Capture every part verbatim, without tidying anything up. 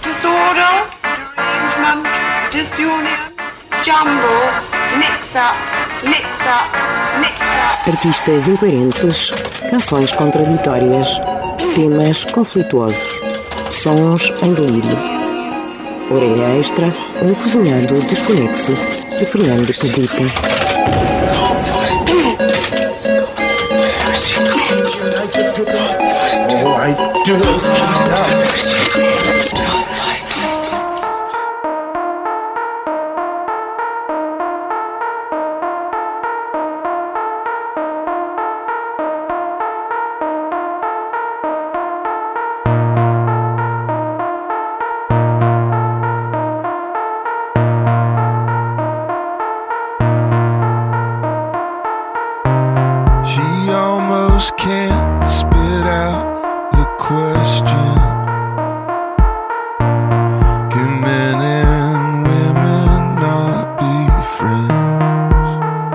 Disorder, derangement, disunion, jumble, mix-up, mix-up, mix-up. Artistas incoerentes, canções contraditórias, temas conflituosos, sons em delírio. Orelha Extra, um cozinhado desconexo, de Fernando Pedrita. Oh, I do not can't spit out the question. Can men and women not be friends?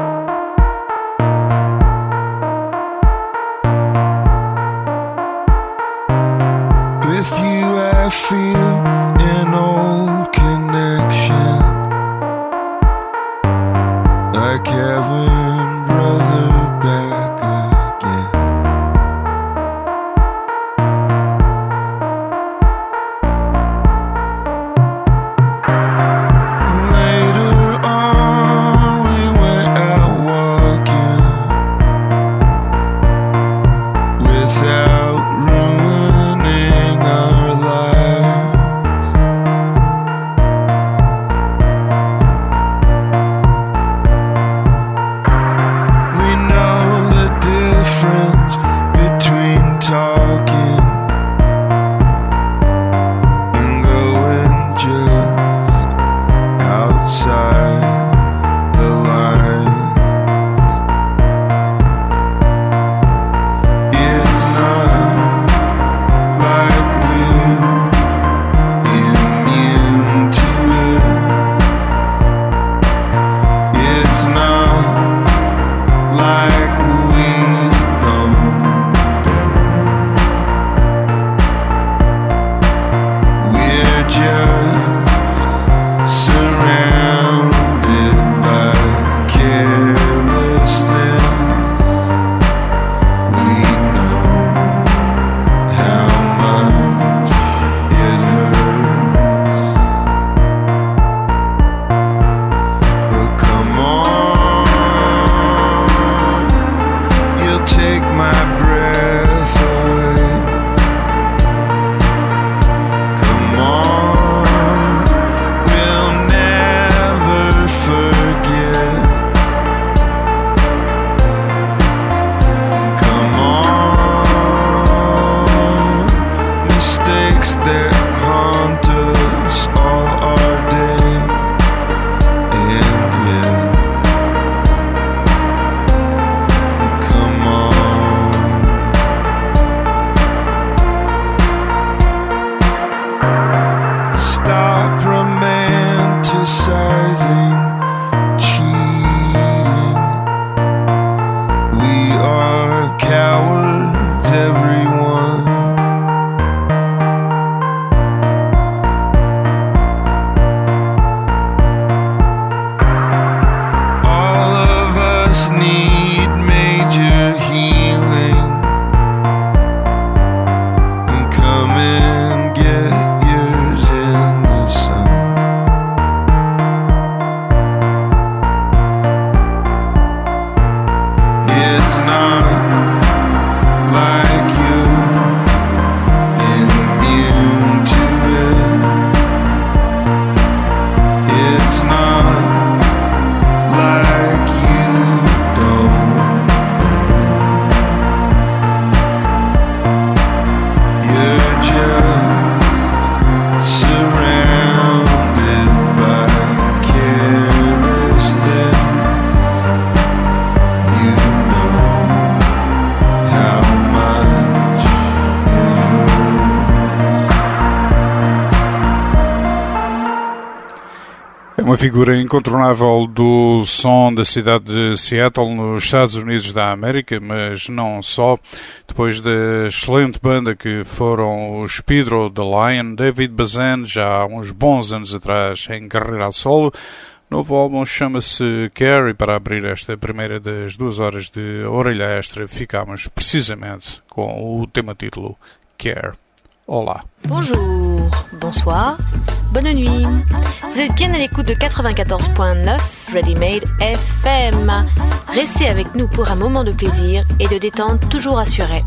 With you I feel an old connection, like having brother back again. Uma figura incontornável do som da cidade de Seattle, nos Estados Unidos da América, mas não só. Depois da excelente banda que foram os Pedro the Lion, David Bazan, já há uns bons anos atrás em carreira a solo. O novo álbum chama-se Care, e para abrir esta primeira das duas horas de Orelha Extra ficamos precisamente com o tema título Care. Olá. Bonjour, bonsoir, bonne nuit. Vous êtes bien à l'écoute de quatre-vingt-quatorze point neuf Ready Made F M. Restez avec nous pour un moment de plaisir et de détente toujours assuré.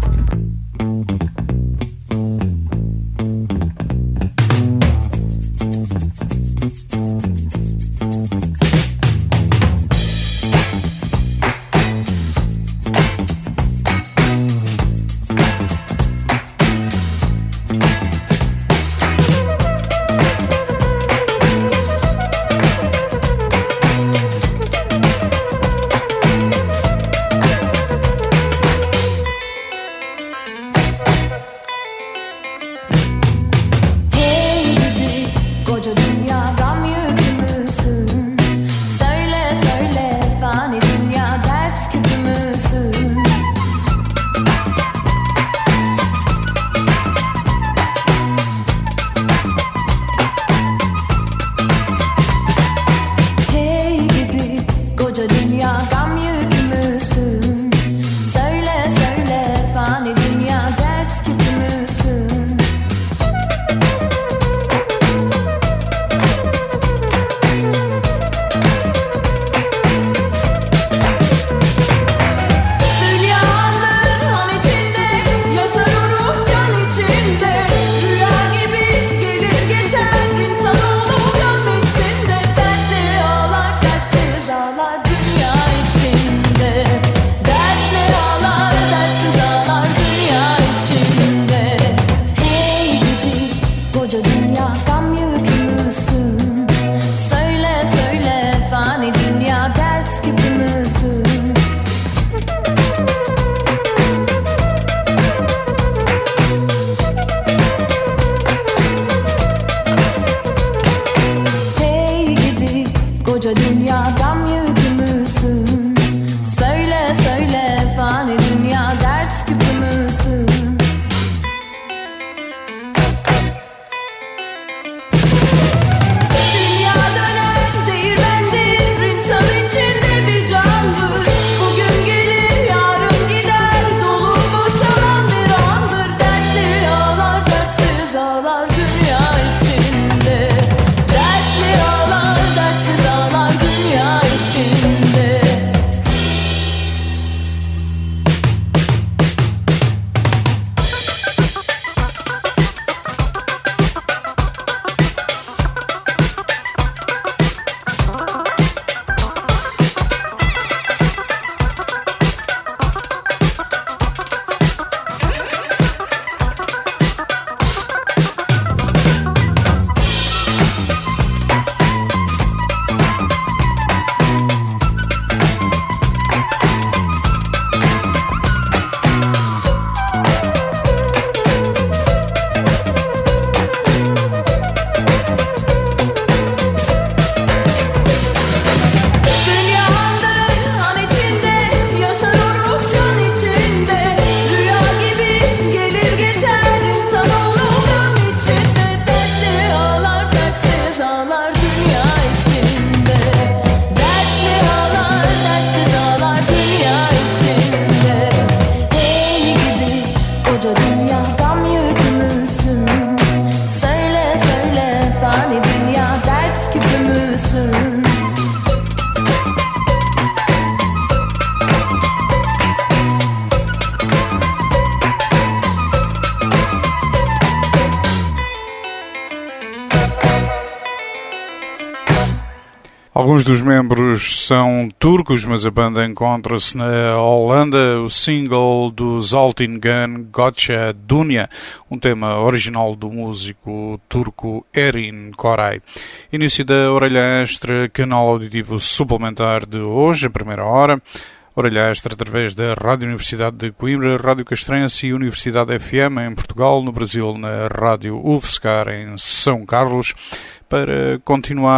Alguns dos membros são turcos, mas a banda encontra-se na Holanda. O single do Zaltin Gun, Gotcha Dunya, um tema original do músico turco Erin Koray. Início da Orelha Extra, canal auditivo suplementar de hoje, a primeira hora. Orelha Extra através da Rádio Universidade de Coimbra, Rádio Castrense e Universidade F M em Portugal, no Brasil na Rádio U F S C A R em São Carlos. Para continuar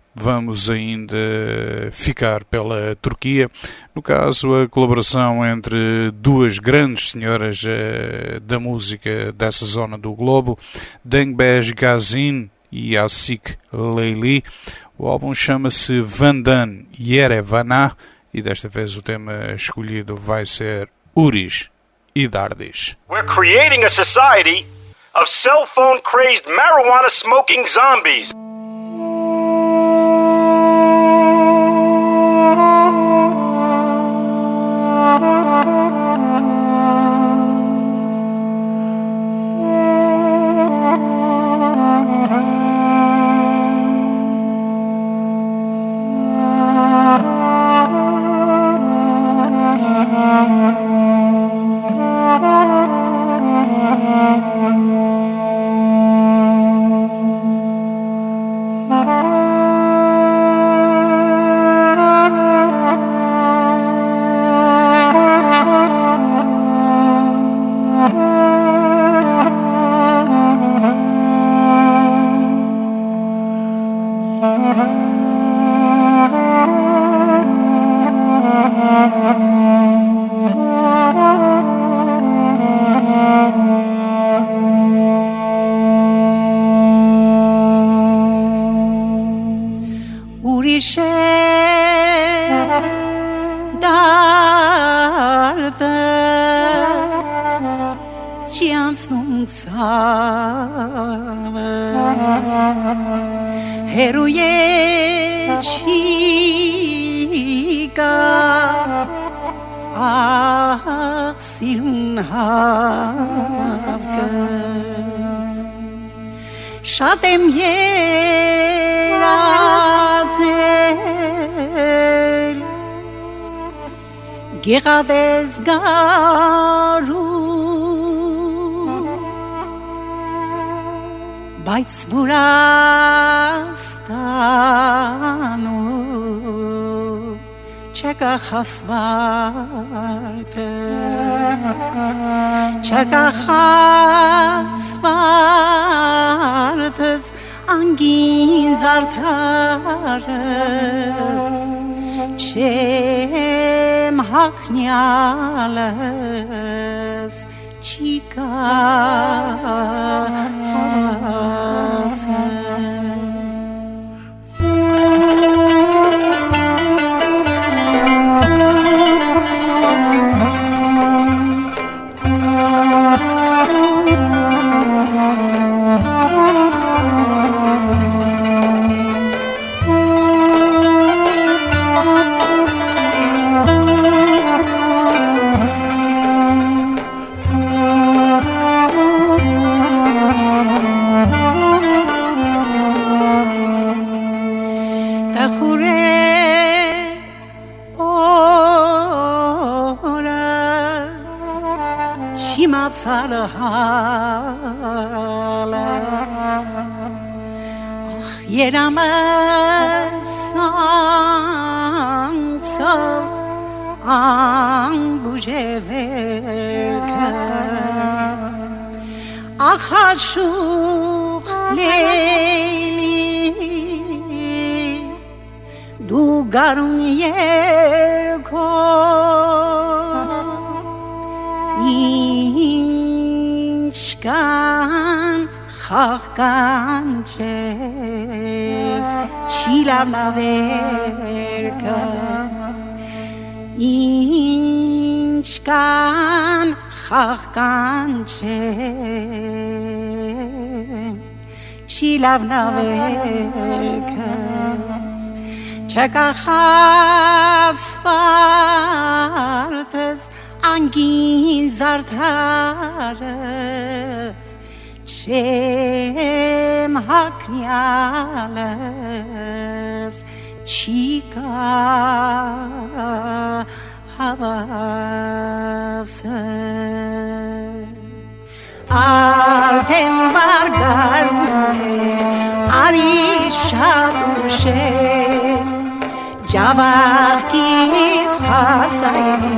vamos ainda ficar pela Turquia. No caso, a colaboração entre duas grandes senhoras uh, da música dessa zona do globo, Dengbej Gazin e Asik Leyli. O álbum chama-se Vandan Yerevanah e desta vez o tema escolhido vai ser Uris e Dardis. We're creating a society of cell phone crazed marijuana smoking zombies. Shatem yerazel Gerades garu Baitsburastanu Cheka chasvartes Cheka chasvartes Angin zartares Chem haknyales Chika Sarhalas Ach yeramas Ansal Ang bujeverkas Ach ashuk Leyli Du garun yerko Inchkan Chachkan Ches Chilav naverka Inchkan Chachkan Ches Chilav naverka Cheka chasvartes Angin zartares Chem haknyales Chika havase Artem vargarune Arishadushe Javakis chasayim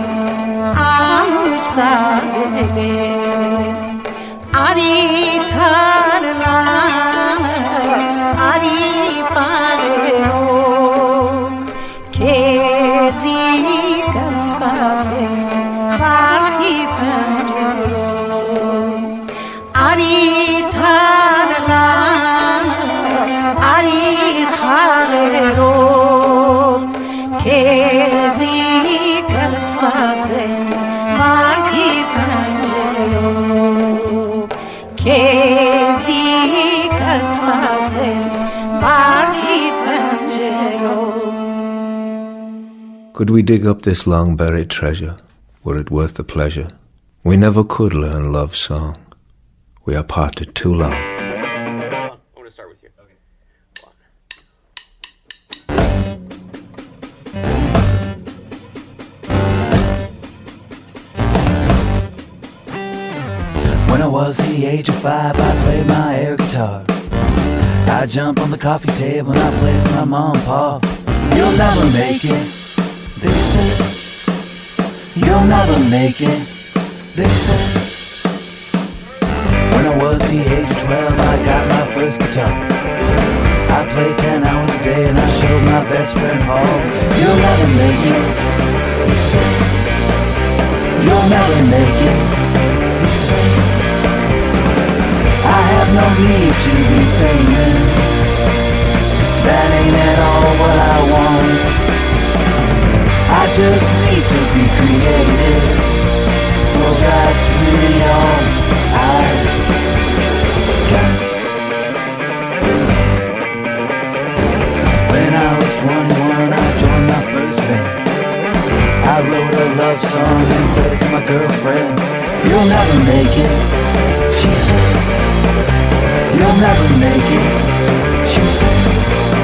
Amurtzadele Ari tarlas Ari parero Could we dig up this long-buried treasure? Were it worth the pleasure? We never could learn love's song. We are parted too long. I want to start with you. Okay. When I was the age of five, I played my air guitar. I jump on the coffee table and I play for my mom and pa. You'll never make it, they said. You'll never make it, they said. When I was the age of twelve, I got my first guitar. I played ten hours a day and I showed my best friend Paul. You'll never make it, he said. You'll never make it, he said. I have no need to be famous. That ain't at all what I want. I just need to be creative. Well, that's really all I got. When I was twenty-one, I joined my first band. I wrote a love song and played it for my girlfriend. You'll never make it, she said. You'll never make it, she said.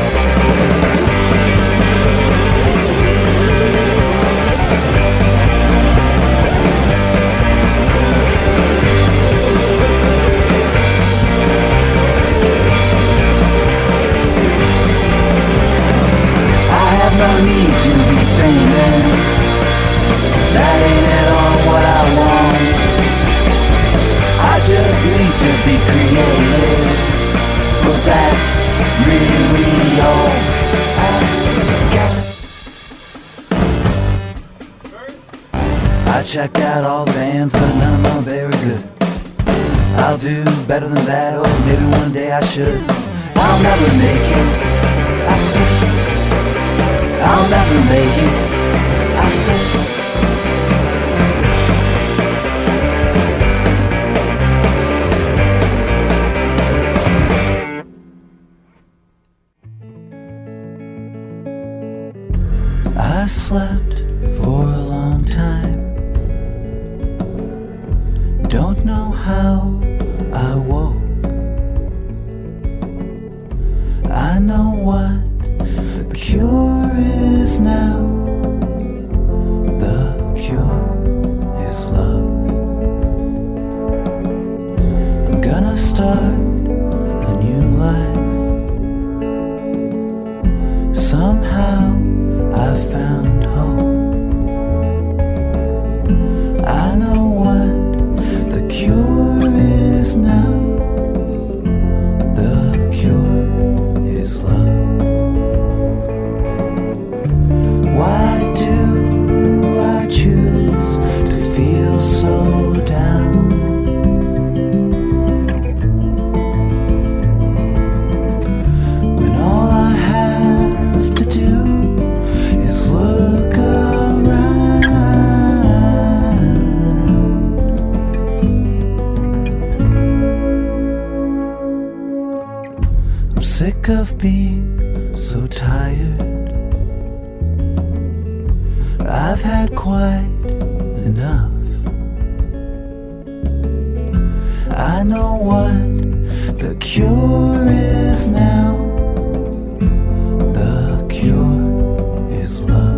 No need to be famous. That ain't at all what I want. I just need to be creative. But that's really all I got. I checked out all the bands, but none of them are very good. I'll do better than that, or maybe one day I should. I'll never make it, I see. I'll never make it, I said. I slept for a long time. Don't know how I woke. I know what the cure is now. The cure is love. I'm gonna start a new life. Somehow I found hope. I know what the cure is now. The cure is love. Why do I choose to feel so down? When all I have to do is look around. I'm sick of being so tired. I've had quite enough. I know what the cure is now. The cure is love.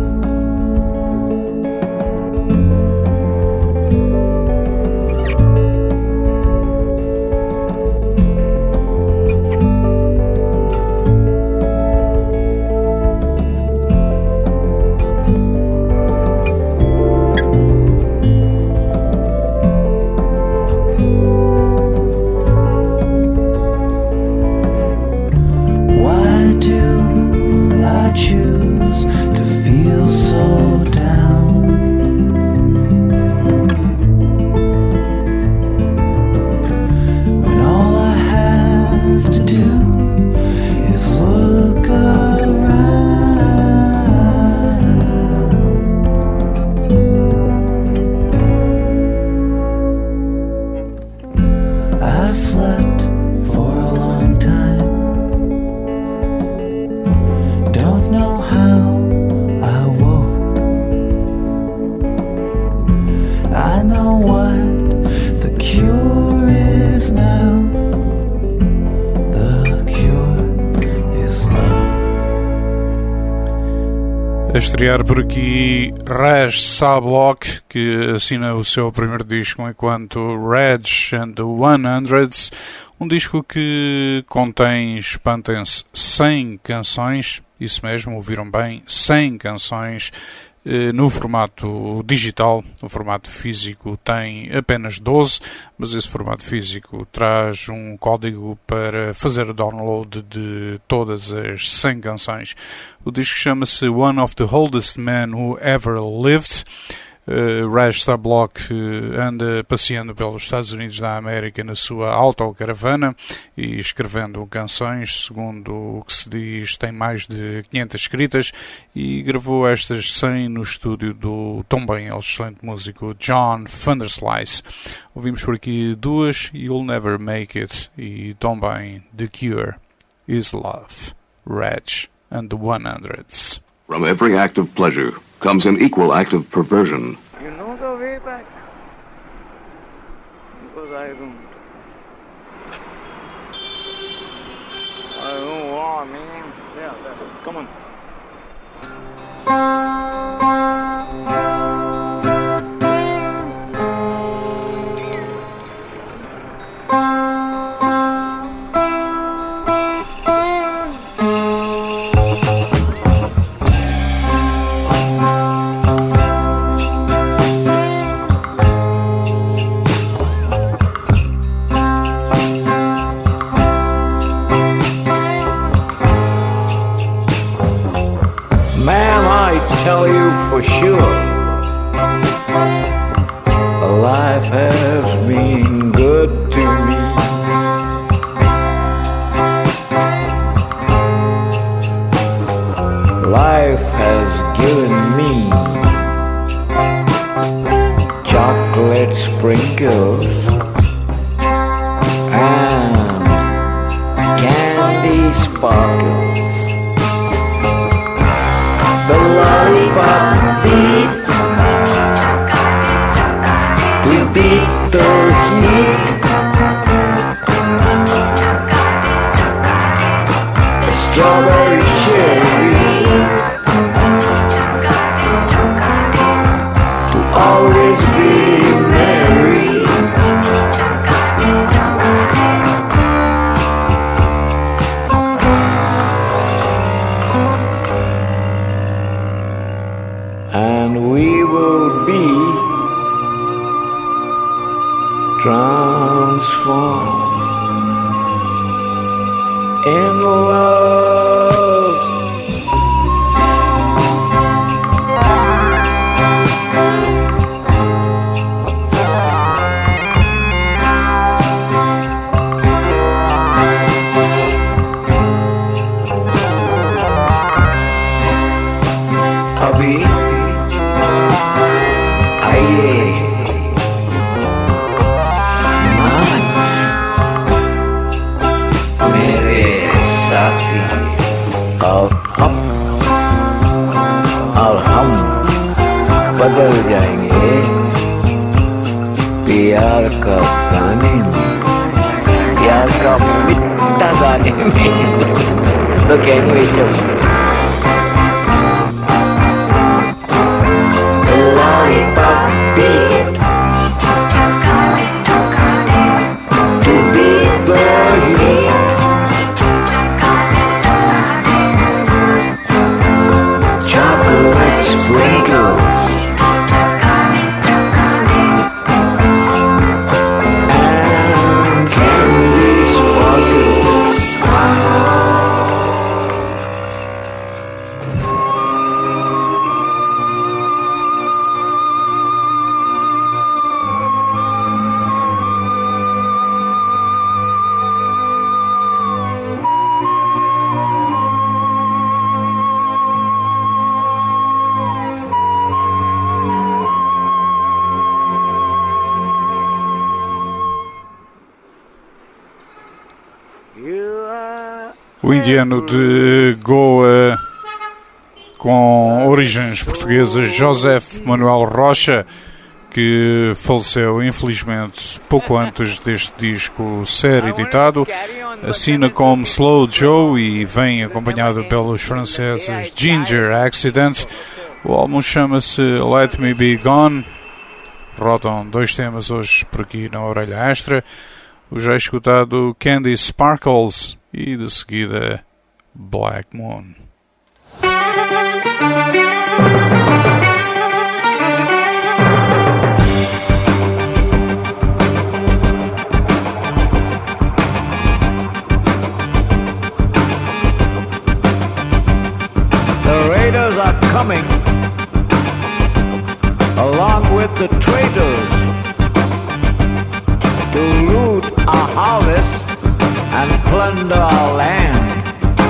I slept for a long time. A estrear por aqui Reg Sablock, que assina o seu primeiro disco enquanto Reg and the Hundreds, um disco que contém, espantem-se, cem canções, isso mesmo, ouviram bem, cem canções no formato digital. O formato físico tem apenas doze, mas esse formato físico traz um código para fazer o download de todas as cem canções. O disco chama-se One of the Oldest Men Who Ever Lived. Uh, Reg Sablock uh, anda passeando pelos Estados Unidos da América na sua autocaravana e escrevendo canções. Segundo o que se diz, tem mais de quinhentas escritas e gravou estas cem no estúdio do também excelente músico John Vanderslice. Ouvimos por aqui duas, You'll Never Make It, e também The Cure Is Love, Reg and the Hundreds. From every act of pleasure comes an equal act of perversion. You know the way back? Because I don't. I don't want, man. Yeah, yeah. Come on. Tell you for sure, life has been good to me. Life has given me chocolate sprinkles and candy sparkles. The lollipop beat will beat the heat. The strawberry cherry to always be merry. And we will be transformed in love. Abhi और हम बदल जाएंगे प्यार का गाने में, प्यार का मिट्टा गाने में. Look anyway, just the lollipop beat to beat the heat. Chocolate sprinkles and candy sparkles. O indiano de Goa, com origens portuguesas, José Manuel Rocha, que faleceu infelizmente pouco antes deste disco ser editado. Assina como Slow Joe e vem acompanhado pelos franceses Ginger Accident. O álbum chama-se Let Me Be Gone. Rodam dois temas hoje por aqui na Orelha Extra. O já escutado Candy Sparkles e de seguida Black Moon. The raiders are coming, along with the traitors, to loot our harvest and plunder our land,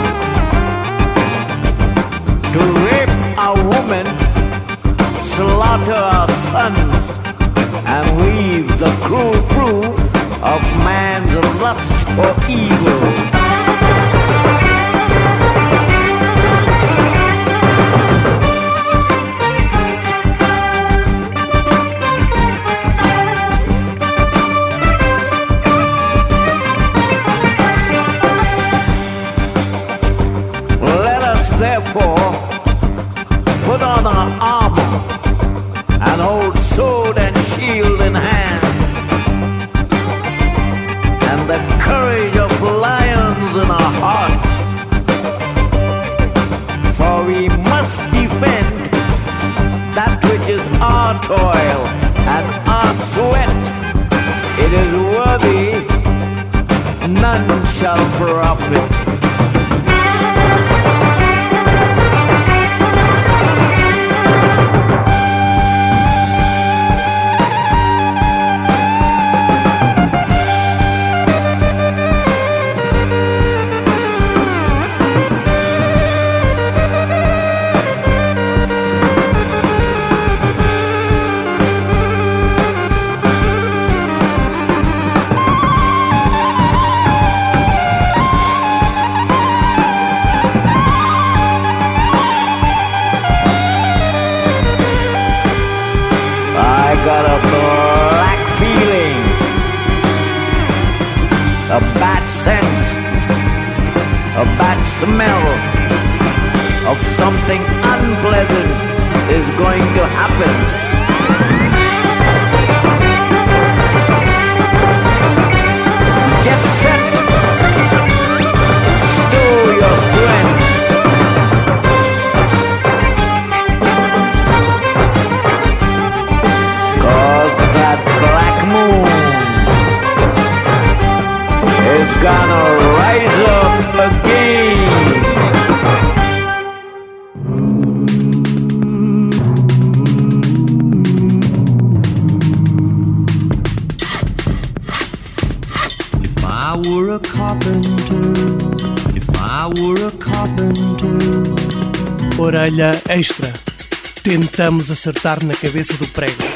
to rape our women, slaughter our sons, and leave the cruel proof of man's lust for evil. Therefore, put on our armor and hold sword and shield in hand, and the courage of lions in our hearts, for we must defend that which is our toil and our sweat. It is worthy, none shall profit. Got a black feeling, a bad sense, a bad smell of something unpleasant is going to happen. Get set, stow your strength. That black moon is gonna rise up again. If I were a carpenter, if I were a carpenter. Orelha extra. Tentamos acertar na cabeça do prego.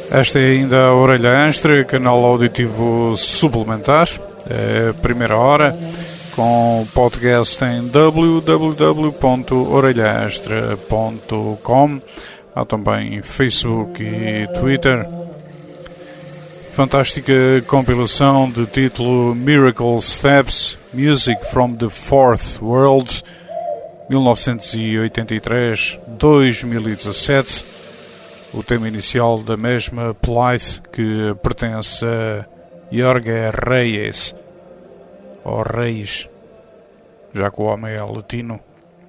Esta é ainda a Orelha Extra, canal auditivo suplementar, a primeira hora, com podcast em w w w ponto orelha extra ponto com. Há também Facebook e Twitter. Fantástica compilação de título Miracle Steps, Music from the Fourth World, mil novecentos e oitenta e três a dois mil e dezassete. O tema inicial da mesma Polite, que pertence a Jorge Reyes, ou Reis, já que o homem é latino.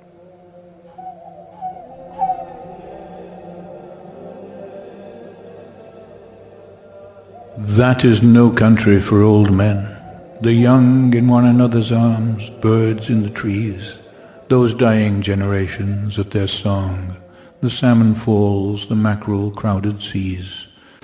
That is no country for old men, the young in one another's arms, birds in the trees, those dying generations at their song, the salmon falls, the mackerel crowded seas.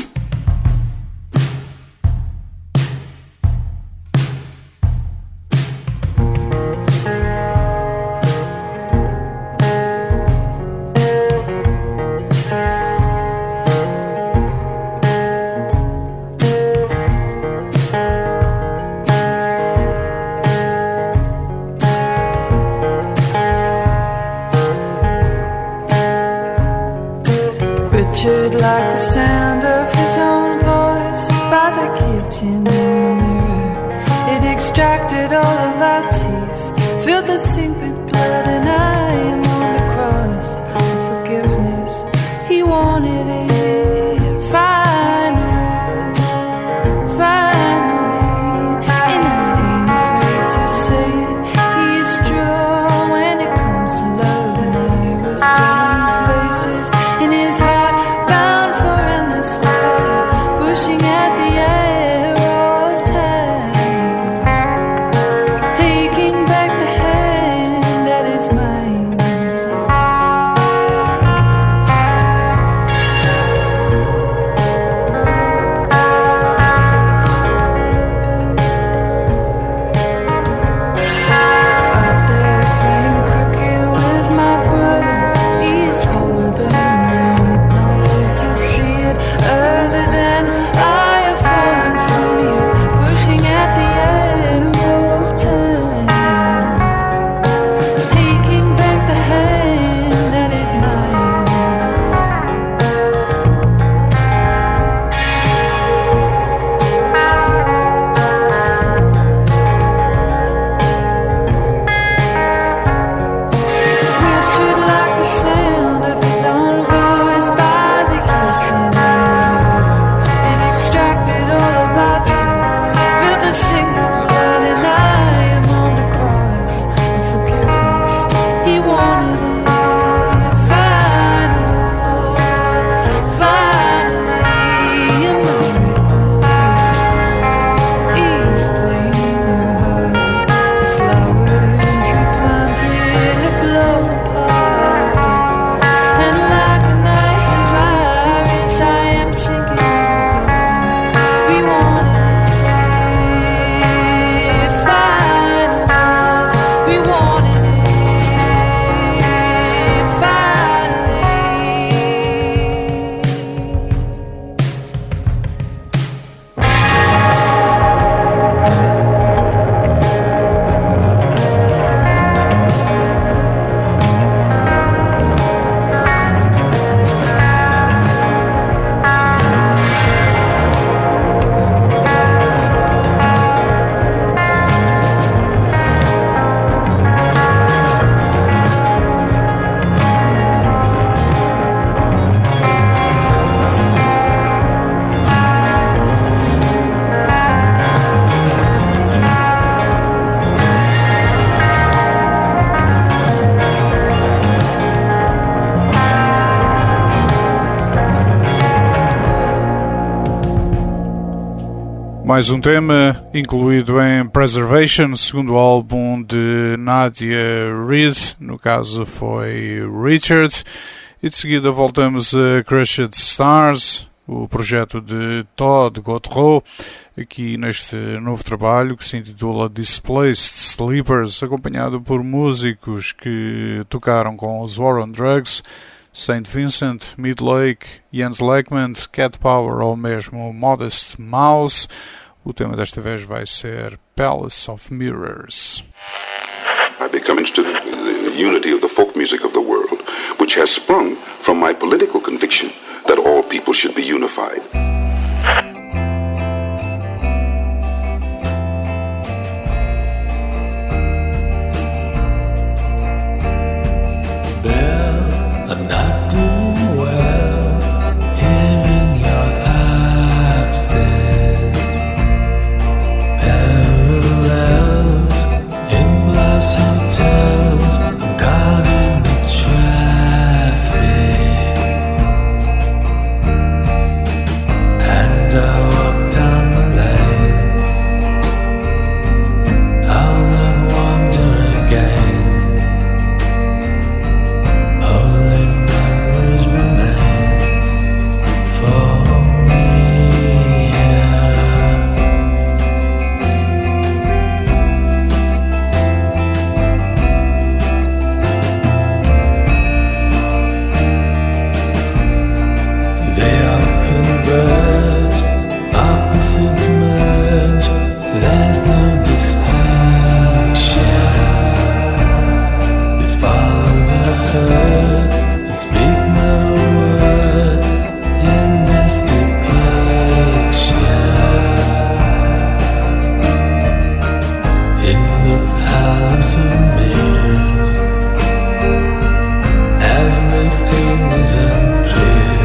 Mais um tema incluído em Preservation, segundo álbum de Nadia Reid, no caso foi Richard, e de seguida voltamos a Crushed Stars, o projeto de Todd Gautreaux, aqui neste novo trabalho que se intitula Displaced Sleepers, acompanhado por músicos que tocaram com os War on Drugs, Saint Vincent, Midlake, Jens Lekman, Cat Power ou mesmo Modest Mouse. O tema desta vez vai ser Palace of Mirrors. I become interested in the unity of the folk music of the world, which has sprung from my political conviction that all people should be unified. Belle, I'm not doing well here in your absence. Parallels in glass hotels, I'm caught in the traffic, and I walk down the lanes. I'll not wander again. Only memories remain for me here. They all converge, opposites merge. There's no distinction. They follow the herd and speak no word in this depiction. In the palace of mirrors, everything is unclear.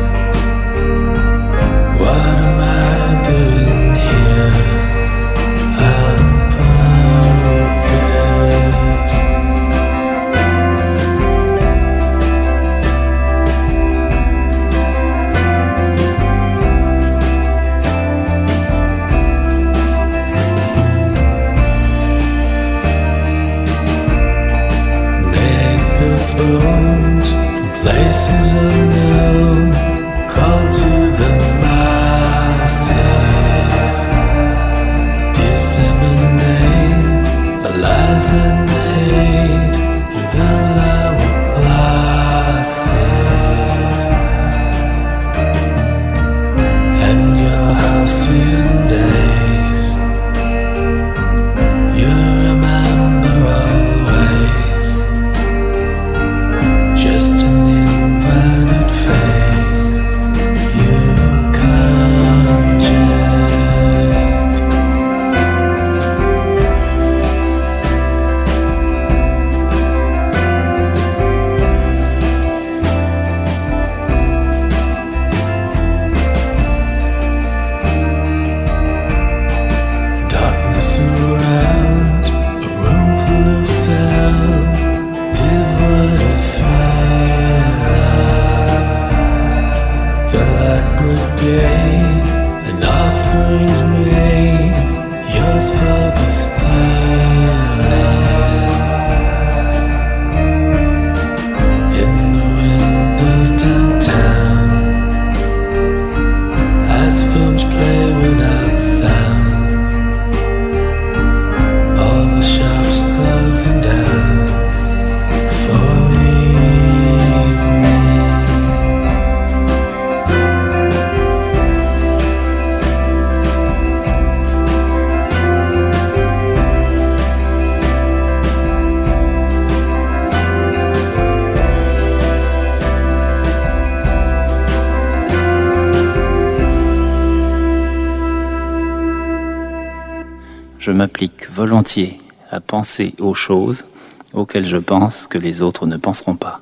What am I doing here? Unfocused. Megaphones from places unknown call to the masses. Disseminate the lies and the hate through the lower classes. And your halcyon days, you remember always. Just an inverted face you conjure. Darkness surrounds a room full of sound, devoid of feeling. The light brigade, an offering's made, yours for the stealing. In the windows downtown, as films play without sound, all the shops closing down for the evening. Je m'applique volontiers à penser aux choses auxquelles je pense que les autres ne penseront pas.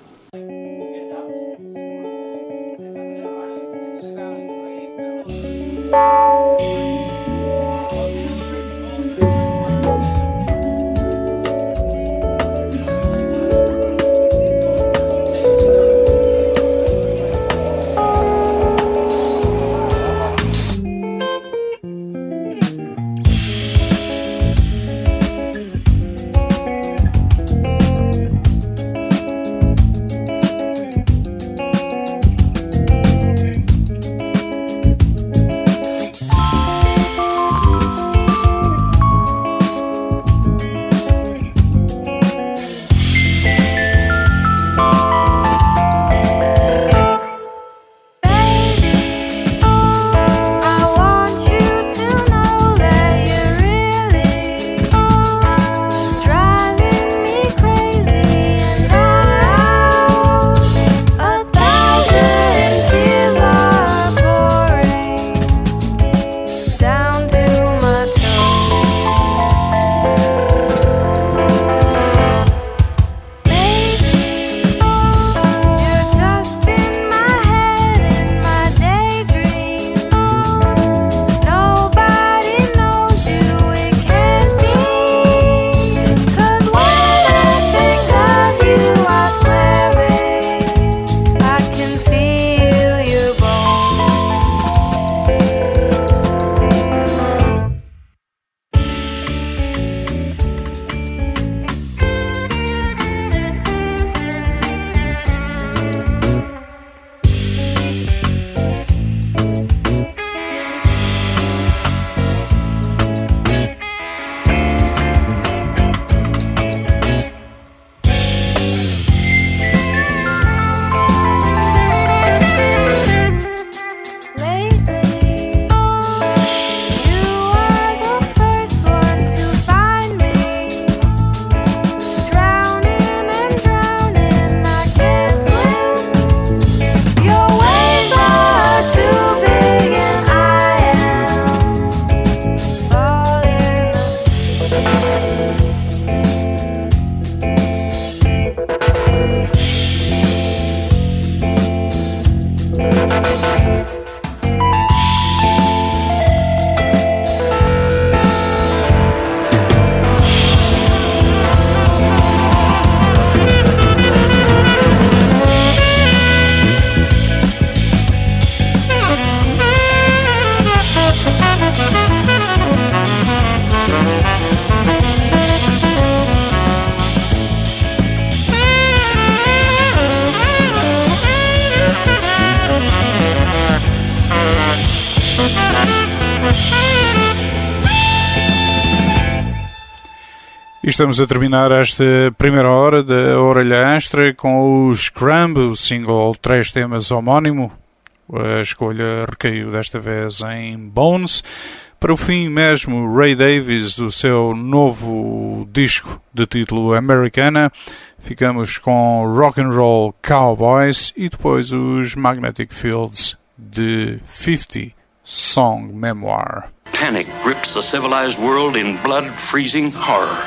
E estamos a terminar esta primeira hora da Orelha Extra com o Scramble, o single Três Temas homónimo. A escolha recaiu desta vez em Bones. Para o fim mesmo, Ray Davies, do seu novo disco de título Americana. Ficamos com Rock and Roll Cowboys e depois os Magnetic Fields de fifty Song Memoir. Panic grips the civilized world in blood-freezing horror.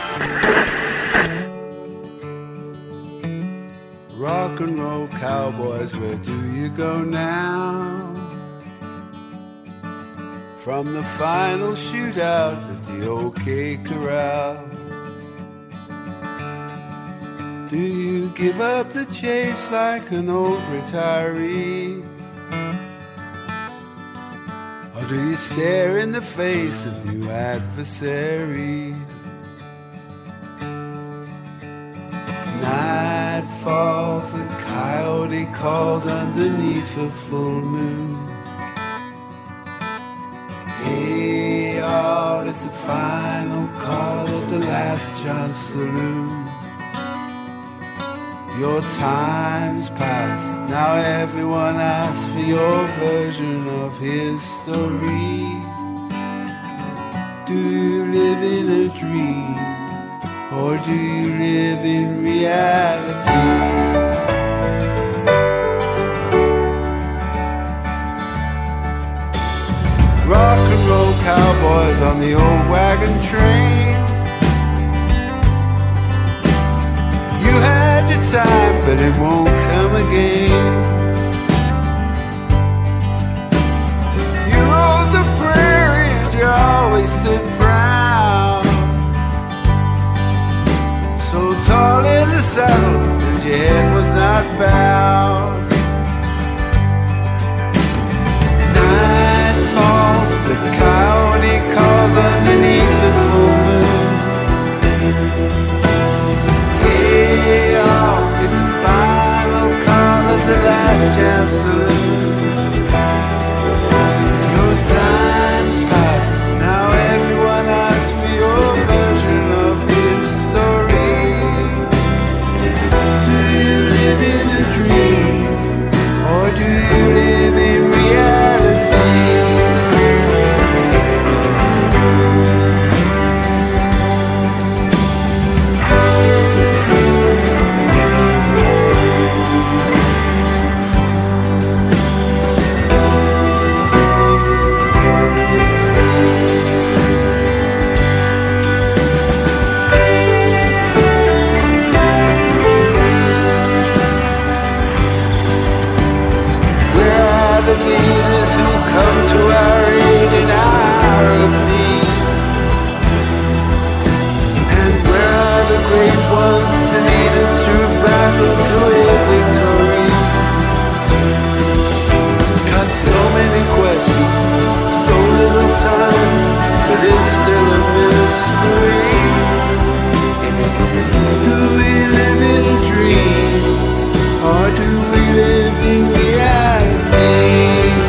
Rock and roll cowboys, where do you go now? From the final shootout at the OK Corral. Do you give up the chase like an old retiree? Or do you stare in the face of new adversaries? Night falls, the coyote calls underneath a full moon. Hey, y'all, it's the final call of the Last Chance Saloon. Your time's past, now everyone asks for your version of his story. Do you live in a dream, or do you live in reality? Rock and roll cowboys on the old wagon train. You had your time, but it won't come again. You rode the prairie and you always stood proud, so tall in the saddle and your head was not bowed. Night falls, the coyote calls underneath the full moon. Hey, y'all, it's a final call at the Last Chance Saloon. Your time's past, now everyone asks for your version of his story. Do you live in a dream, or do you live in reality? The leaders who come to our aid in hour of need, and where are the great ones to lead us through battle to a victory? Got so many questions, so little time, but it's still a mystery. Do we live in a dream, or do we live in reality?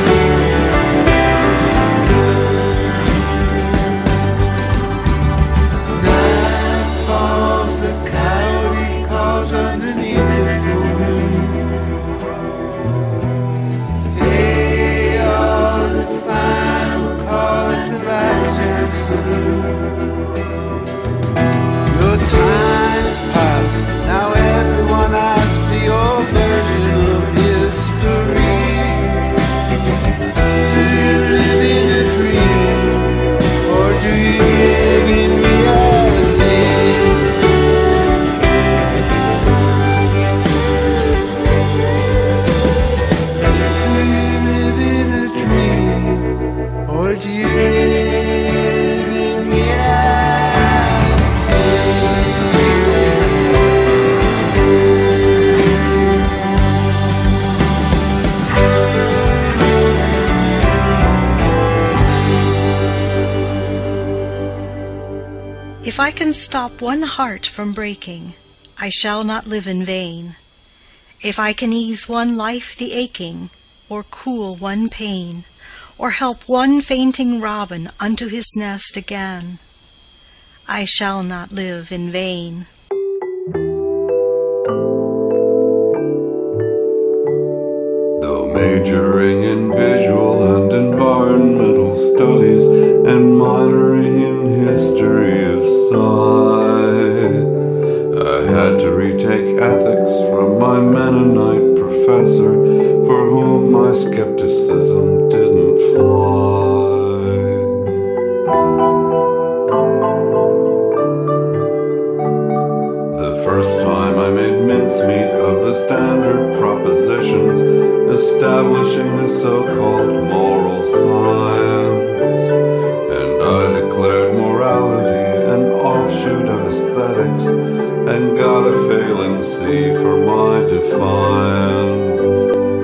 Your time's past, now everyone asks for your version of history. Do you live in a dream, or do you live in reality? Do you live in a dream, or do you live in reality? If I can stop one heart from breaking, I shall not live in vain. If I can ease one life the aching, or cool one pain, or help one fainting robin unto his nest again, I shall not live in vain. Though majoring in visual and environmental studies and minoring in history of sight, I had to retake ethics from my Mennonite professor, for whom my skepticism didn't fly. The first time I made mincemeat of the standard propositions establishing the so-called moral science, and I declared morality an offshoot of aesthetics, and got a failing C for my defiance.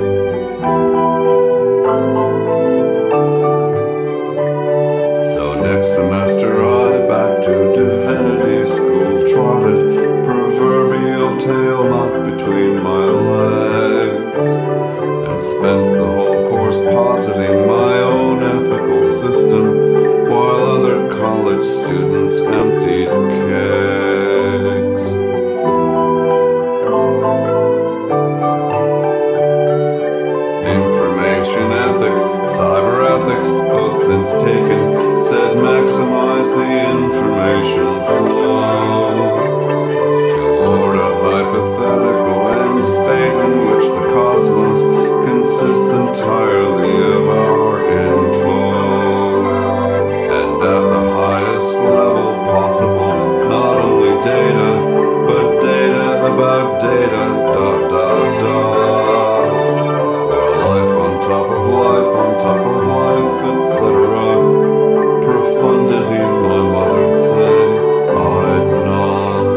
So next semester I back to divinity school trotted, proverbial tail not between my legs, and spent the whole course positing my own ethical system, while other college students emptied kegs. Information ethics, cyber ethics, both since taken, said maximize the information flow toward a hypothetical end state in which the cosmos consists entirely of our info, and at the highest level possible, not only data, but data about data, dot dot dot, life on top of life on top of life, et cetera. Profundity, my mother'd say, I'd not.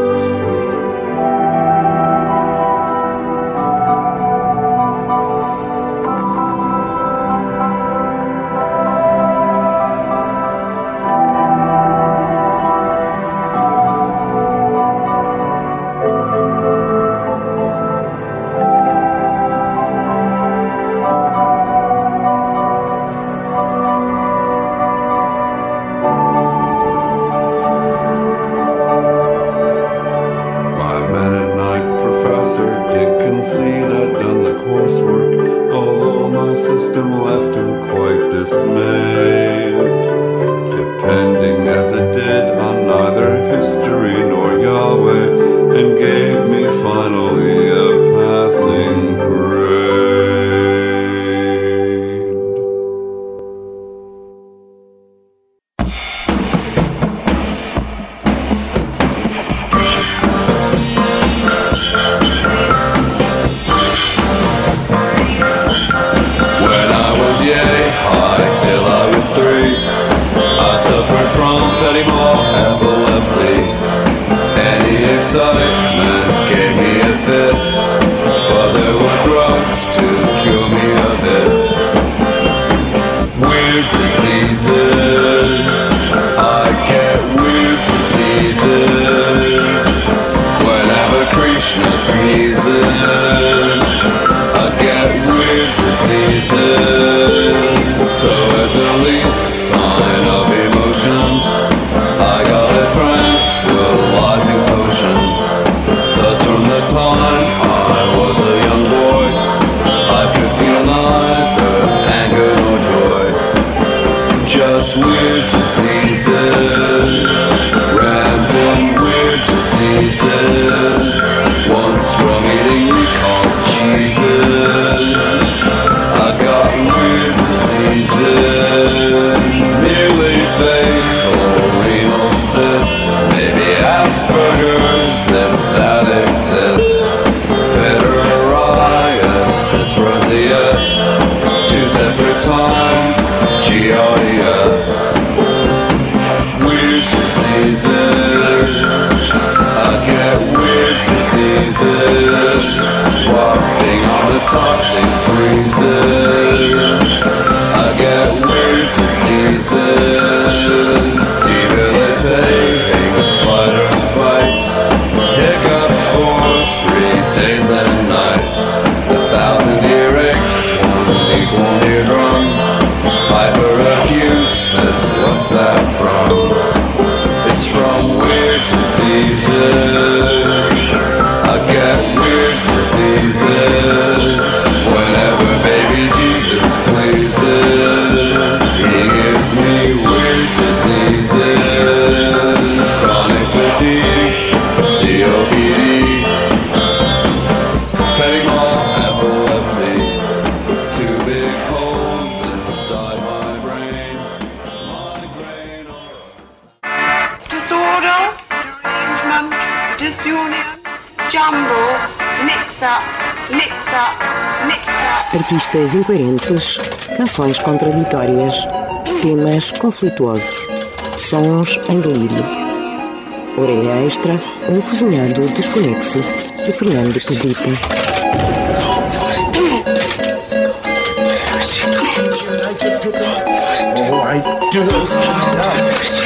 What's that from? It's from disunion, jumble, mix-up, mix-up, mix-up. Artistas incoerentes, canções contraditórias, temas conflituosos, sons em delírio. Orelha Extra, um cozinhado desconexo, de Fernando Pedrita. Oh, I just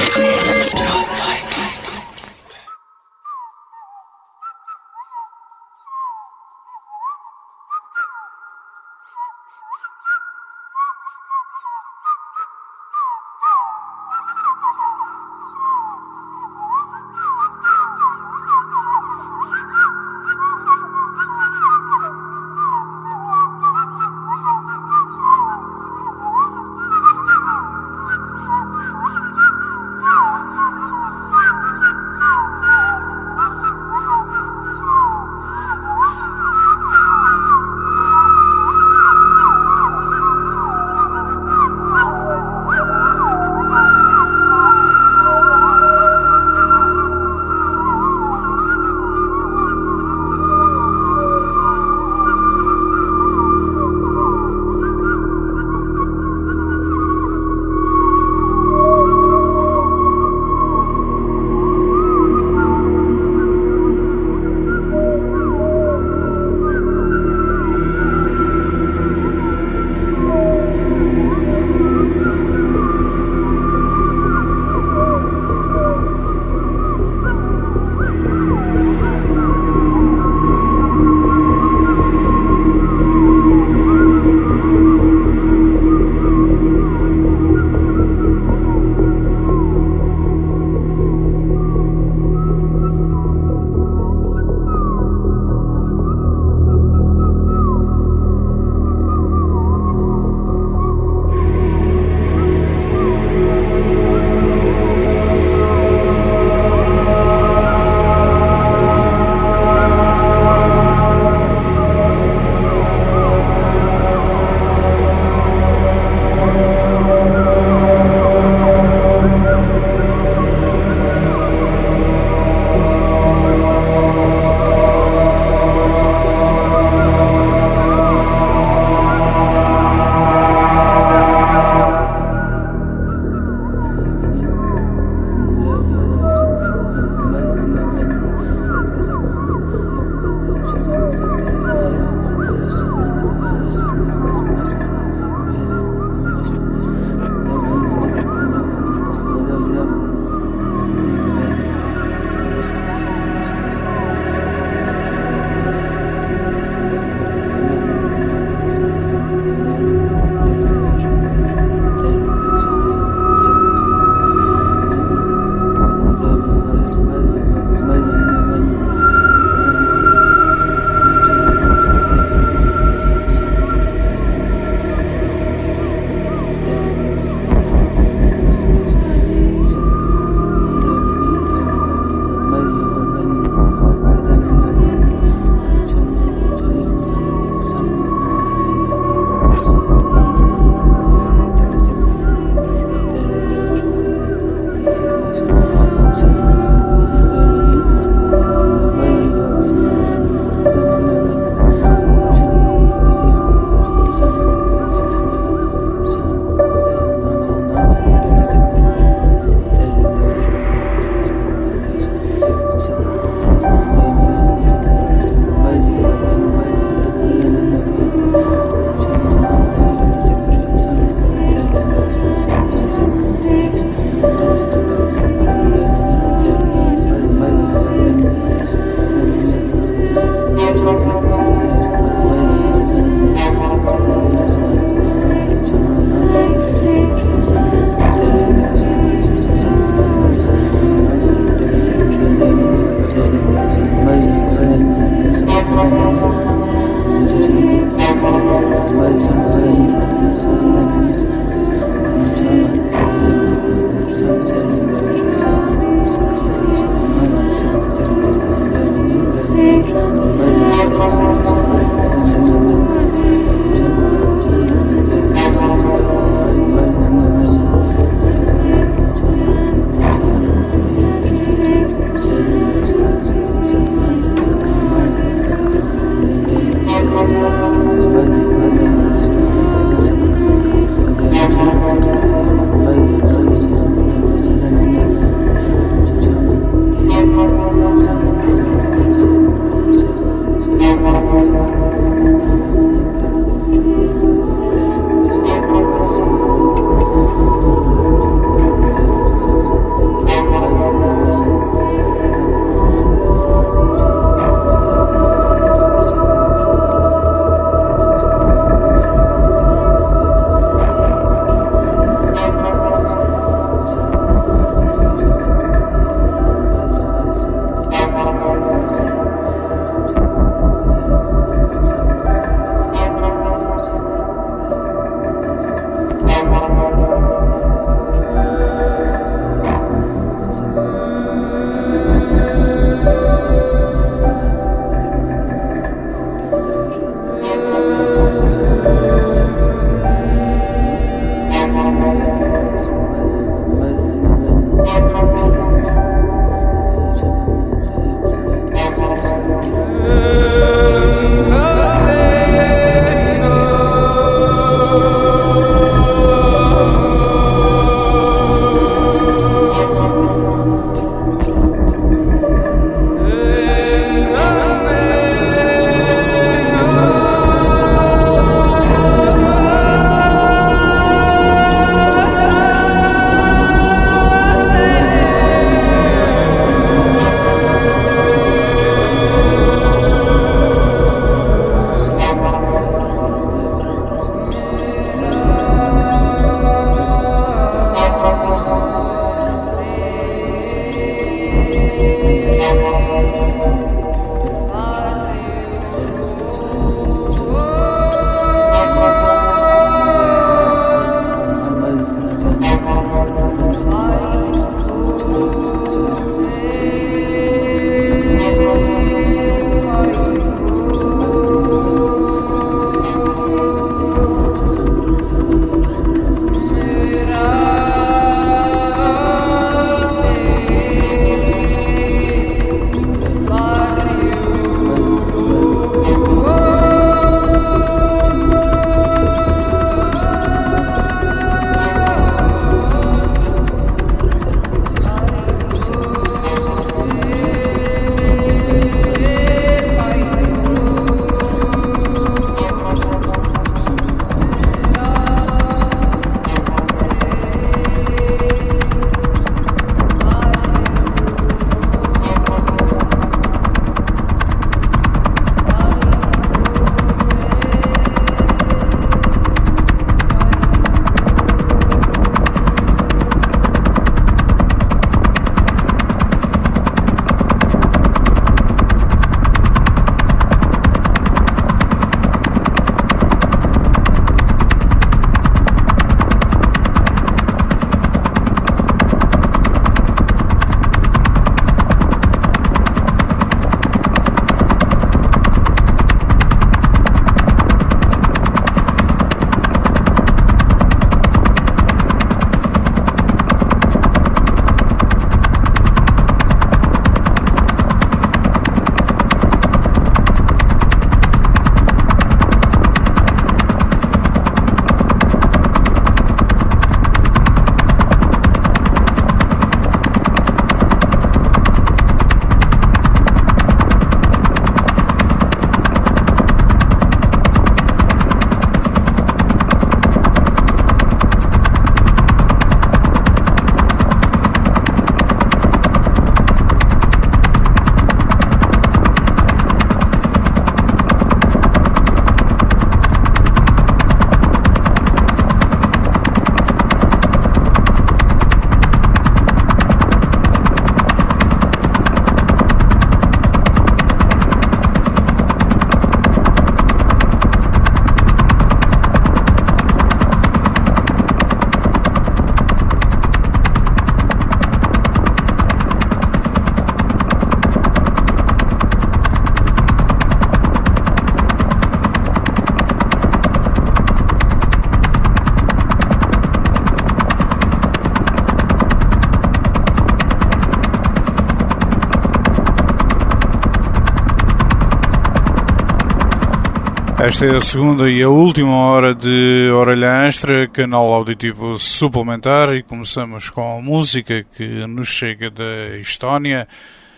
Esta é a segunda e a última hora de Orelha Extra, canal auditivo suplementar, e começamos com música que nos chega da Estónia.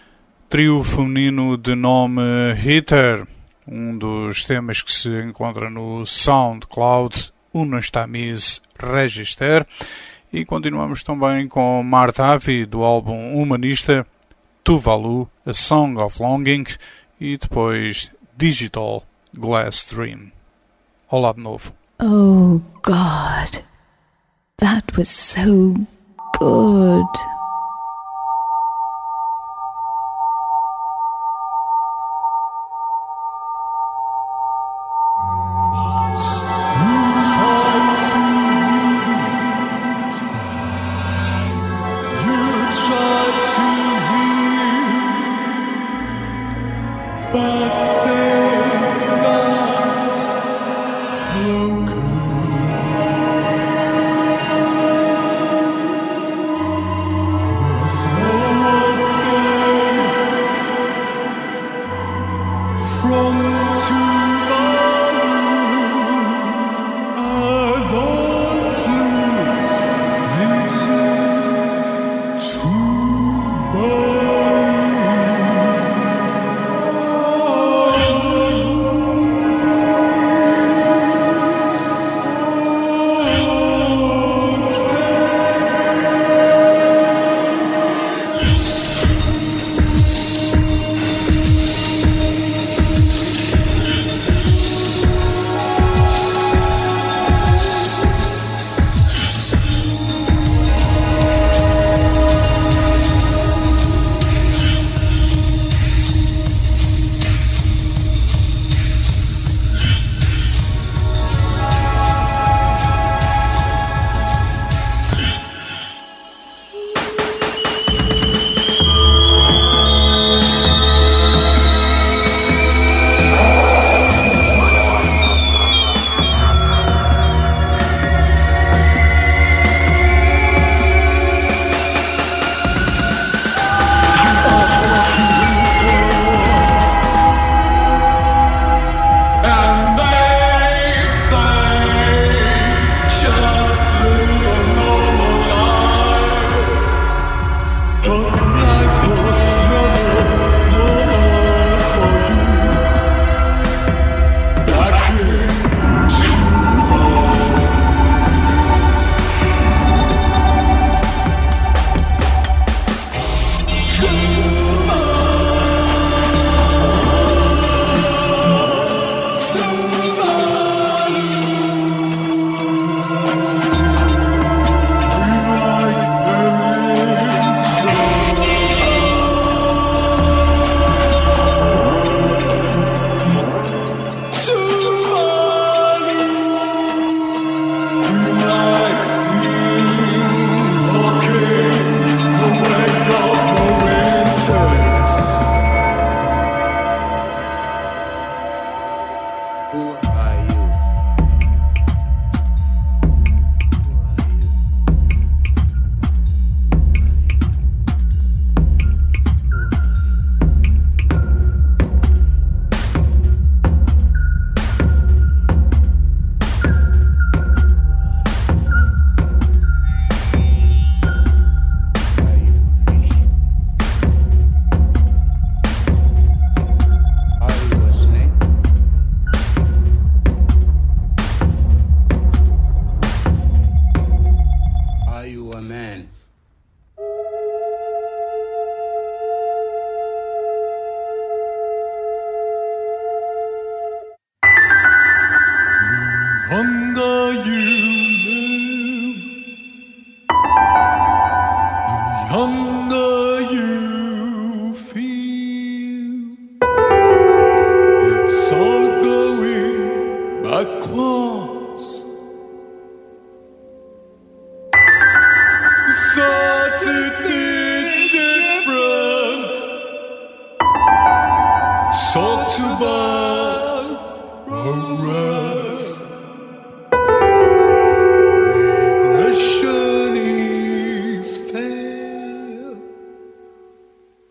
Trio feminino de nome Hitter, um dos temas que se encontra no SoundCloud Unastamis Register. E continuamos também com Martavi, do álbum Humanista, Tuvalu, A Song of Longing, e depois Digital Glass Dream. Olá de novo. Oh God, that was so good.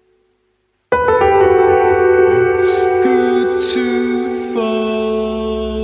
Fall.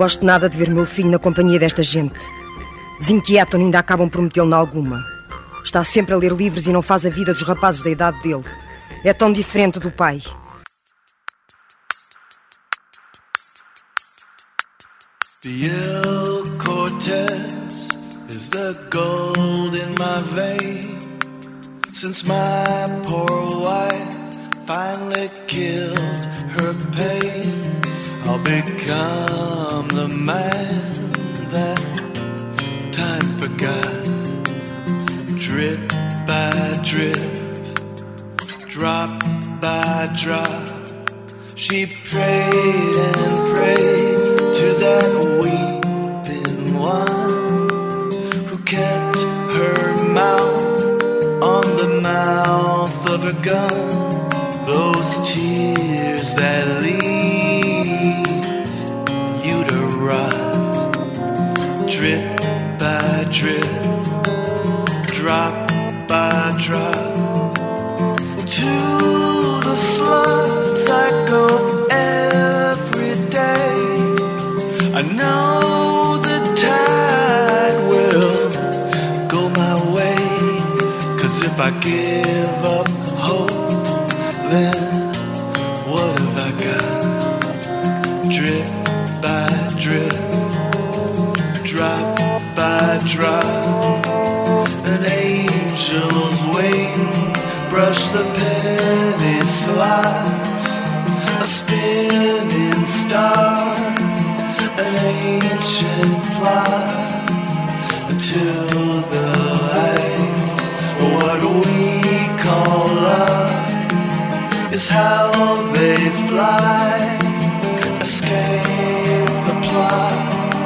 gosto nada de ver meu filho na companhia desta gente. Desinquietam-no e ainda acabam por metê-lo na alguma. Está sempre a ler livros e não faz a vida dos rapazes da idade dele. É tão diferente do pai. The El Cortez is the gold in my vein. Since my poor wife finally killed her pain, I'll become the man that time forgot. Drip by drip, drop by drop, she prayed and prayed to that weeping one who kept her mouth on the mouth of her gun. Those tears that leave you to rot, drip by drip, drop by drop. To the sluts I go every day. I know the tide will go my way, 'cause if I give up hope, then what have I got? Drip by drip, drop by drop, an angel's wing brush the penny slots, a spinning star, an ancient plot, till the lights, what we call love, is how they fly, escape the plot.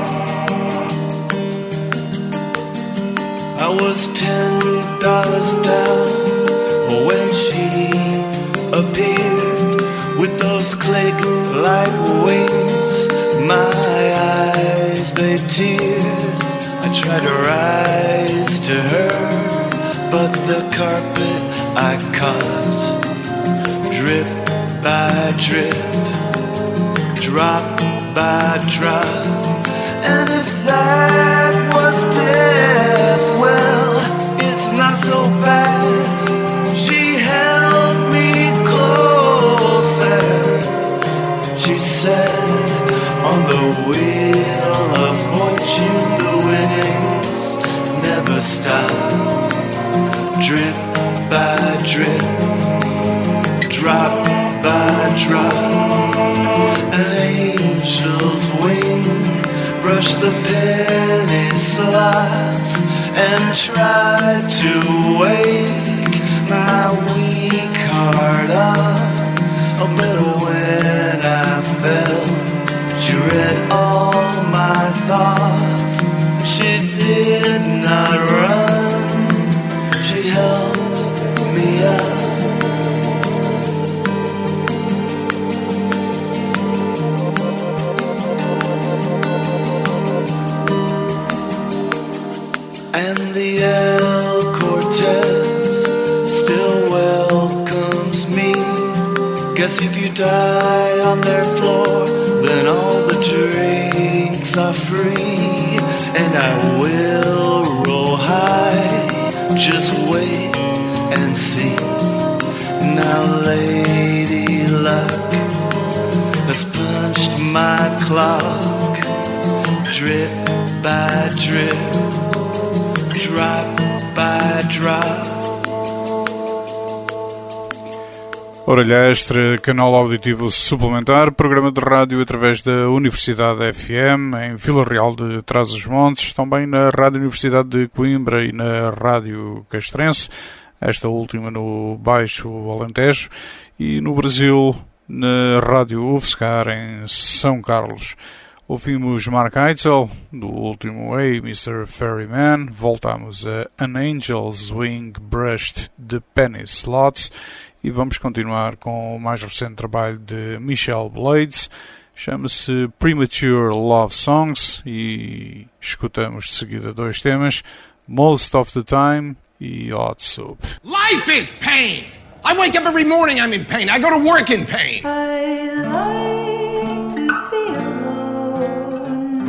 I was ten dollars down when she appeared with those click-like wings. My eyes, they teared. I tried to rise to her, but the carpet I caught, drip by drip, drop by drop. And if that was death, well, it's not so bad. She held me closer. She said, on the wheel of fortune, the winnings never stop. Drip by drip, drop by drop, an angel's wing brush the penny slots and try to wake my weak heart up. Oh, but when I fell, she read all my thoughts. She did not run, she held me up. And the El Cortez still welcomes me. Guess if you die on their floor, then all the drinks are free. And I will roll high, just wait and see. Now Lady Luck has punched my clock, drip by drip, drop by drop. Orelha Extra, canal auditivo suplementar, programa de rádio através da Universidade F M em Vila Real de Trás-os-Montes, também na Rádio Universidade de Coimbra e na Rádio Castrense, esta última no Baixo Alentejo, e no Brasil na Rádio U F S C A R em São Carlos. Ouvimos Mark Eitzel, do último Hey mister Ferryman, voltamos a An Angel's Wing Brushed the Penny Slots e vamos continuar com o mais recente trabalho de Michelle Blades, chama-se Premature Love Songs e escutamos de seguida dois temas, Most of the Time e Hot Soup. Life is pain! I wake up every morning, I'm in pain. I go to work in pain. I like to be alone.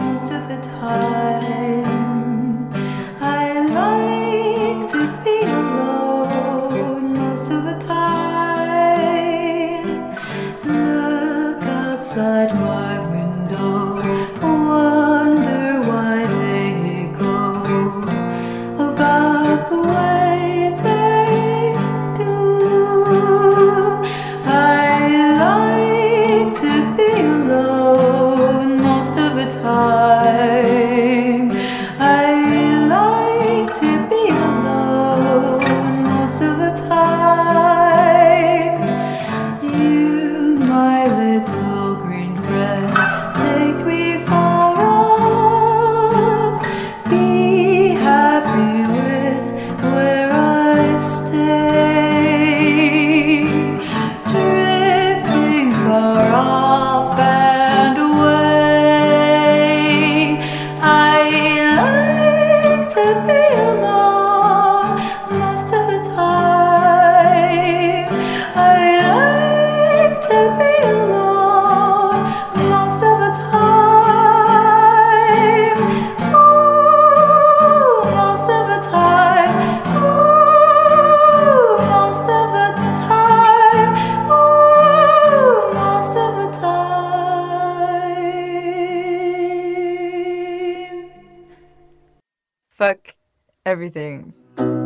Fuck everything.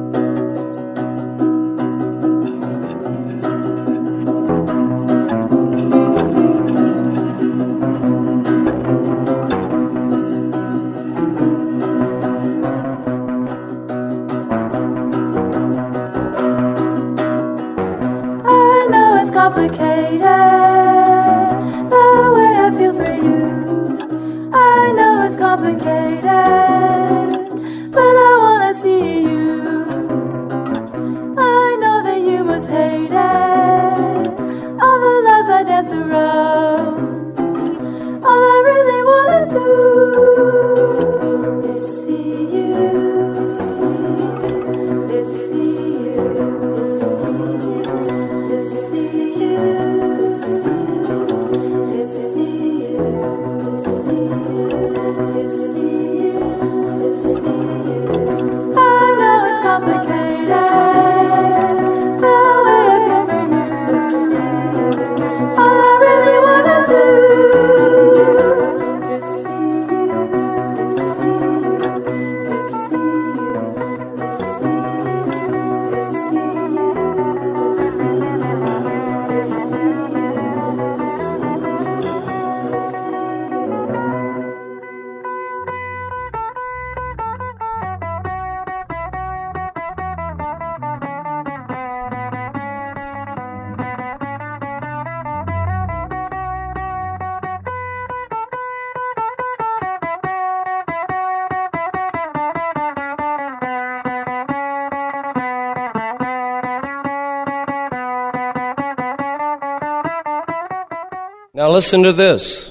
I know it's complicated, the way I feel for you. I know it's complicated, but I wanna see you. I know that you must hate it, all the lies I dance around. All I really wanna do is see you, is see you, is see you, is see you, is see you, is see you, is see you. I know it's complicated, the way I feel for you. All I really wanna do is see you, is see you, is see you, is see you, is see you, is see you, is see Now listen to this.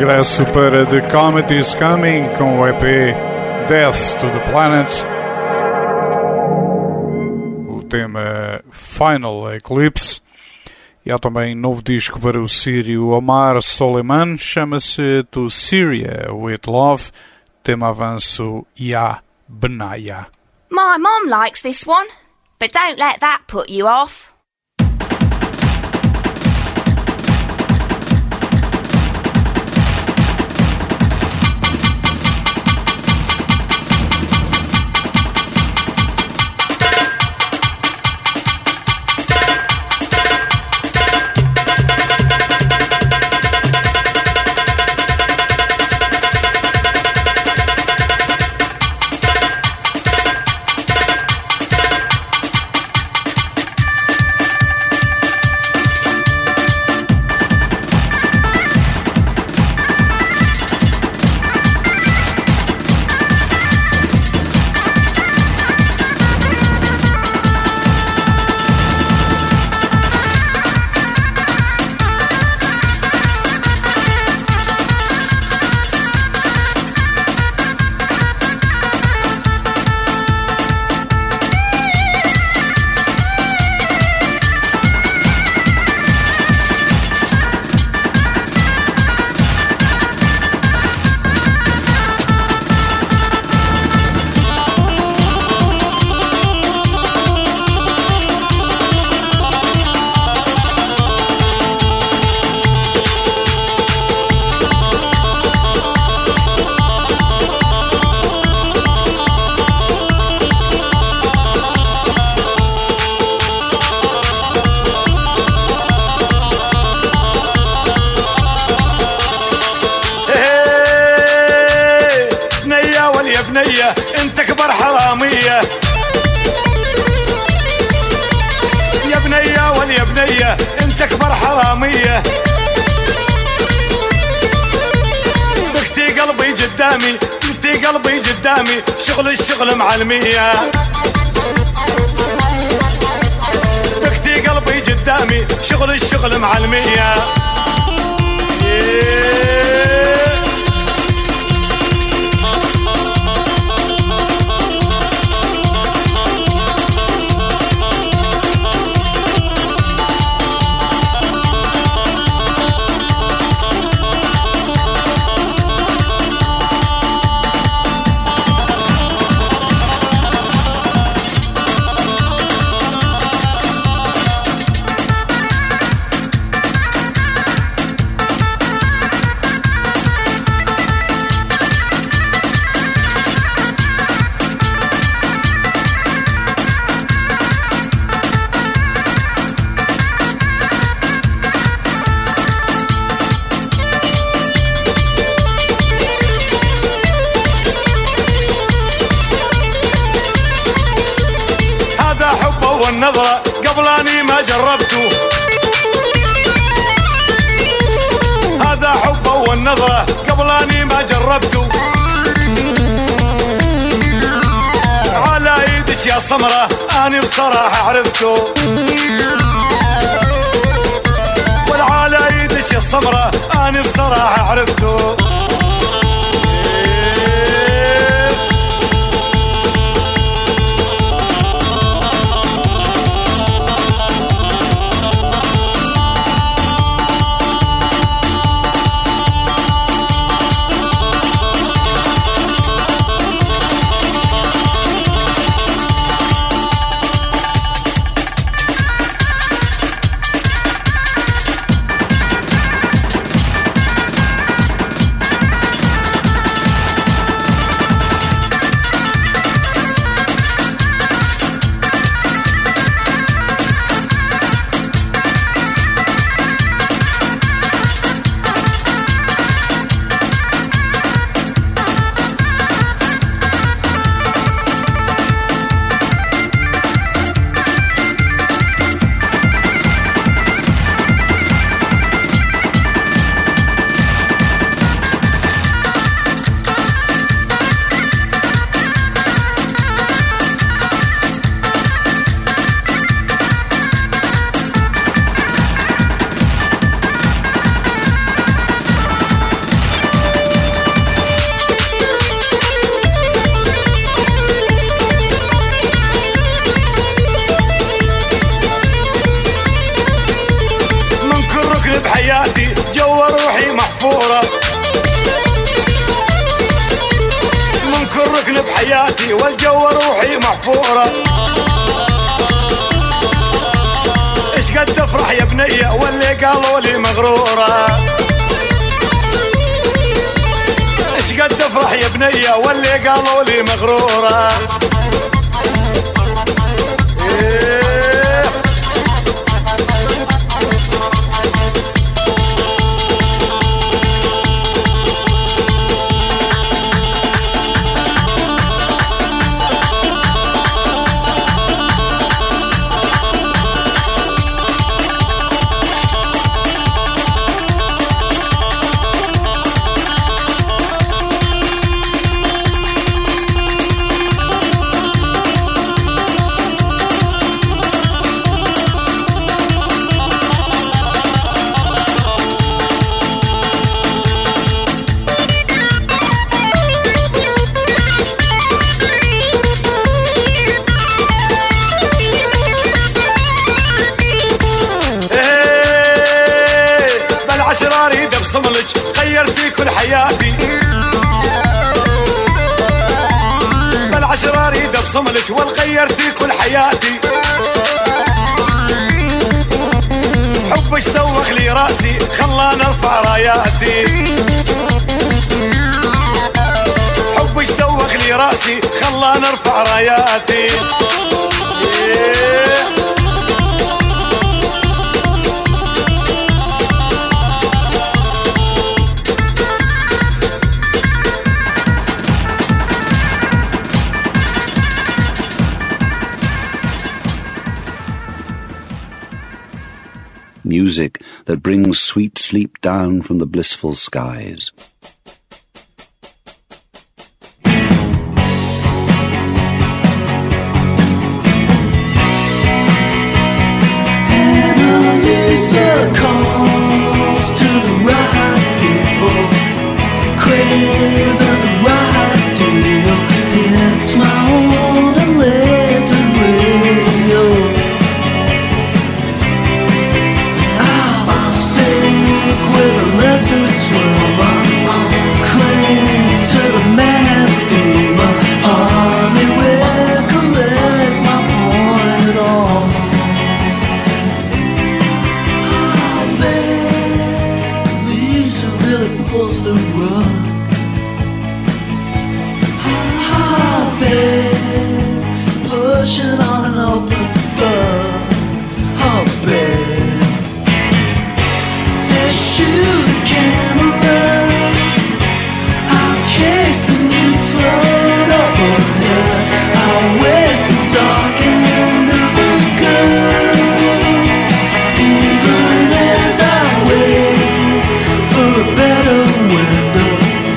regresso para The Comet Is Coming com o E P Death to the Planet. O tema Final Eclipse. E há também novo disco para o sírio Omar Soleiman, chama-se To Syria With Love, tema avanço Ya Benaya. My mom likes this one, but don't let that put you off. شغل الشغل معلمية بكتي قلبي قدامي شغل الشغل معلمية والنظرة قبل أني ما جربته هذا حبه والنظرة قبل أني ما جربته على ايدك يا سمرة أنا بصراحة عرفته وعلى ايدك يا سمرة أنا بصراحة عرفته بحياتي جوا روحي محفورة من كل ركن بحياتي والجو روحي محفورة ايش قد افرح يا بنية واللي قالوا لي مغرورة ايش قد افرح يا بنية واللي قالوا لي مغرورة إيه. غيرتي كل حياتي بالعشرة اريد ابصملك والغيرتي كل حياتي حبك دوخ لي راسي خلاني ارفع راياتي حبك دوخ لي راسي خلاني ارفع راياتي yeah. Music that brings sweet sleep down from the blissful skies. Annalisa calls to the right people, craving the right deal. It's my old and later radio. With a lesser swimmer, cling to the mad theme. Hardly recollect my point at all. Oh man, Lisa really pulls the rug. Oh babe, pushing on an open thug. Oh babe, shoot the camera, I'll case the new float overhead. I'll waste the dark end of a girl, even as I wait for a better window.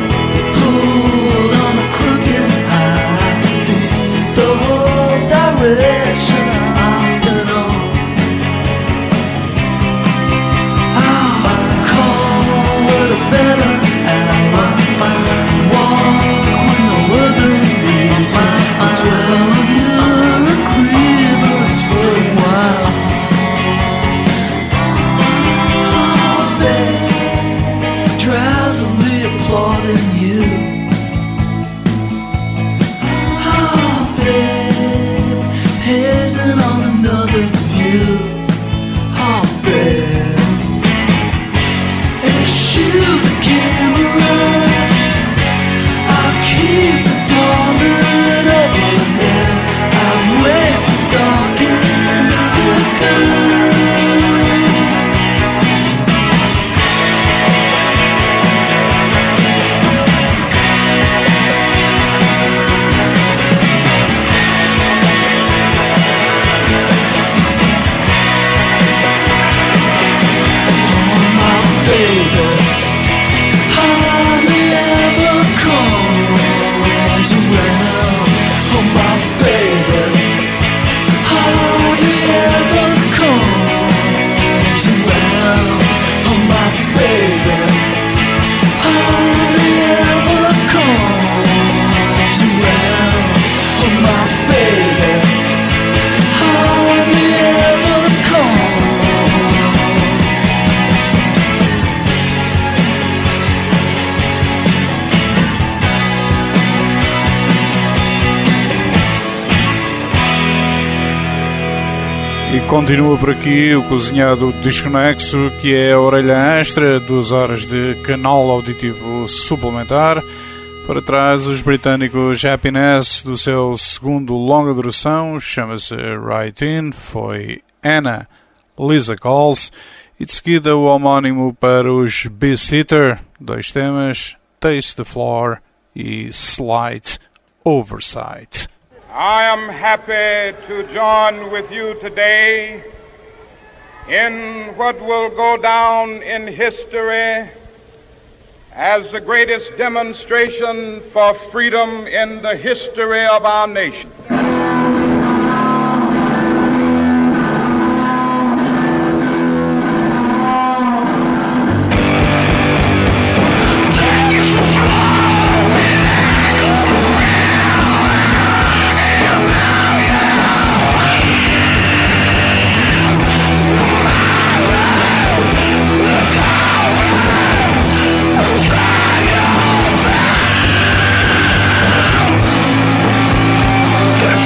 Continua por aqui o cozinhado desconexo, que é a orelha extra, duas horas de canal auditivo suplementar. Para trás, os britânicos Happiness, do seu segundo longa duração, chama-se Right In, foi Anna, Lisa Calls, e de seguida o homónimo para os Beast-Eater, dois temas, Taste the Floor e Slight Oversight. I am happy to join with you today in what will go down in history as the greatest demonstration for freedom in the history of our nation. Yeah.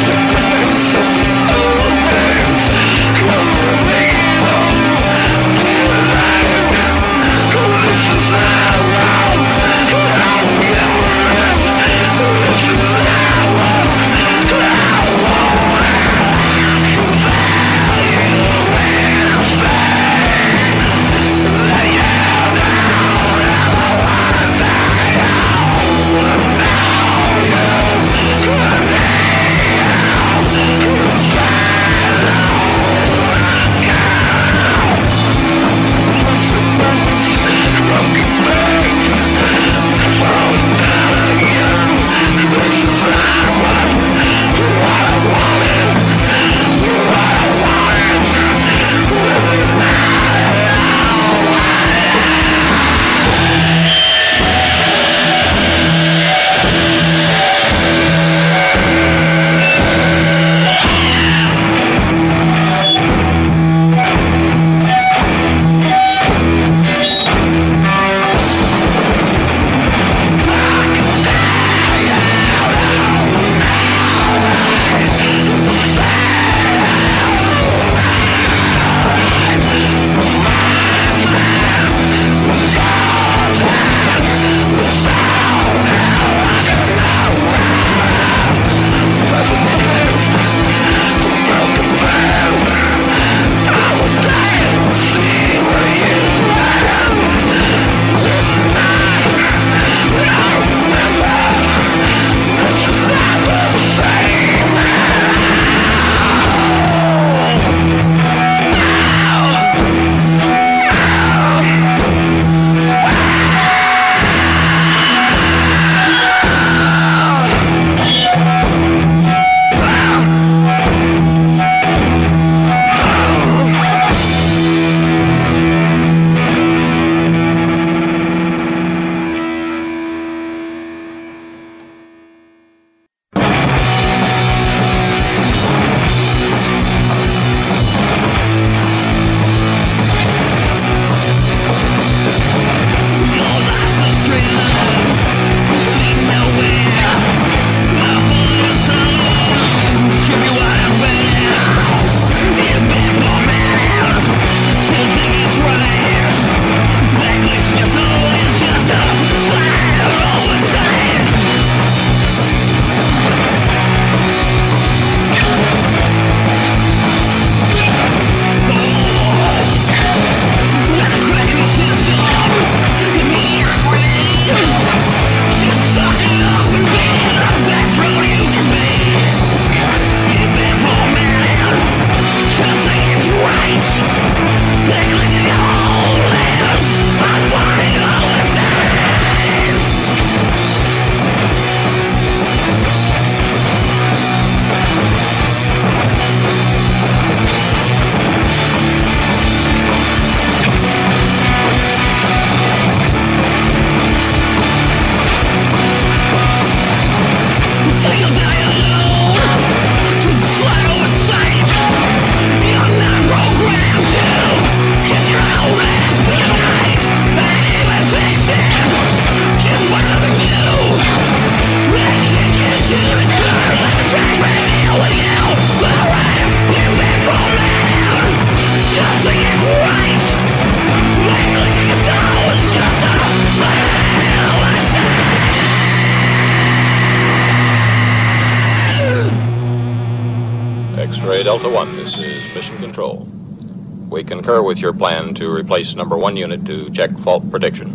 X-Ray Delta One, this is Mission Control. We concur with your plan to replace number one unit to check fault prediction.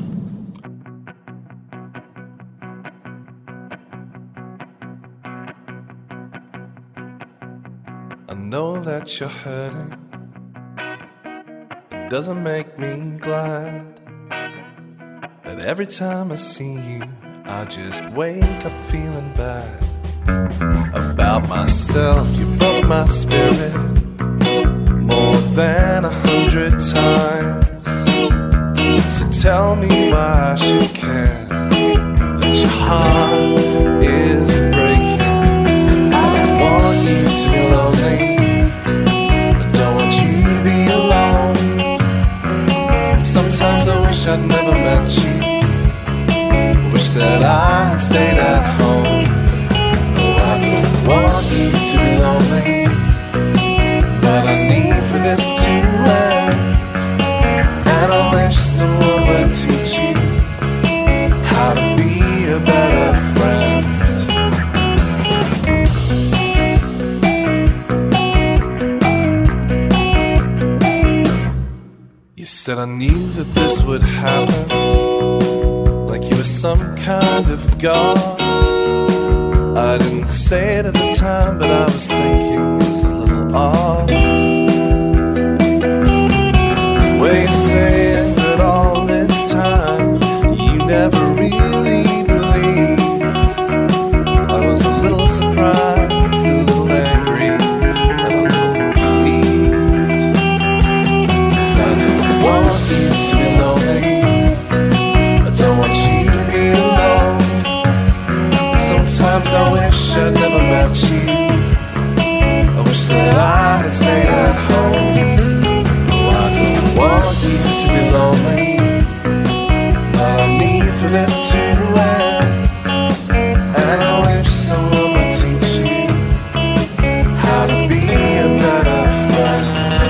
I know that you're hurting. It doesn't make me glad that every time I see you, I just wake up feeling bad about myself. You broke my spirit more than a hundred times. So tell me why I should care that your heart is breaking. I don't want you to be lonely, I don't want you to be alone. And sometimes I wish I'd never met you, wish that I had stayed at home. Oh, I don't want you to be lonely, but I need for this to end. And I wish someone would teach you how to be a better friend. You said I knew that this would happen, like you were some kind of god. I didn't say it at the time, but I was thinking it was a little odd. The way you're saying that all this time you never really believed. I was a little surprised, a little angry, and a little relieved. 'Cause I don't want you to be lonely, I don't want you to be alone. Sometimes I wish I'd never met you, I wish that I had stayed at home. Oh, I don't want you to be lonely, but I need for this to end. And I wish someone would teach you how to be a better friend.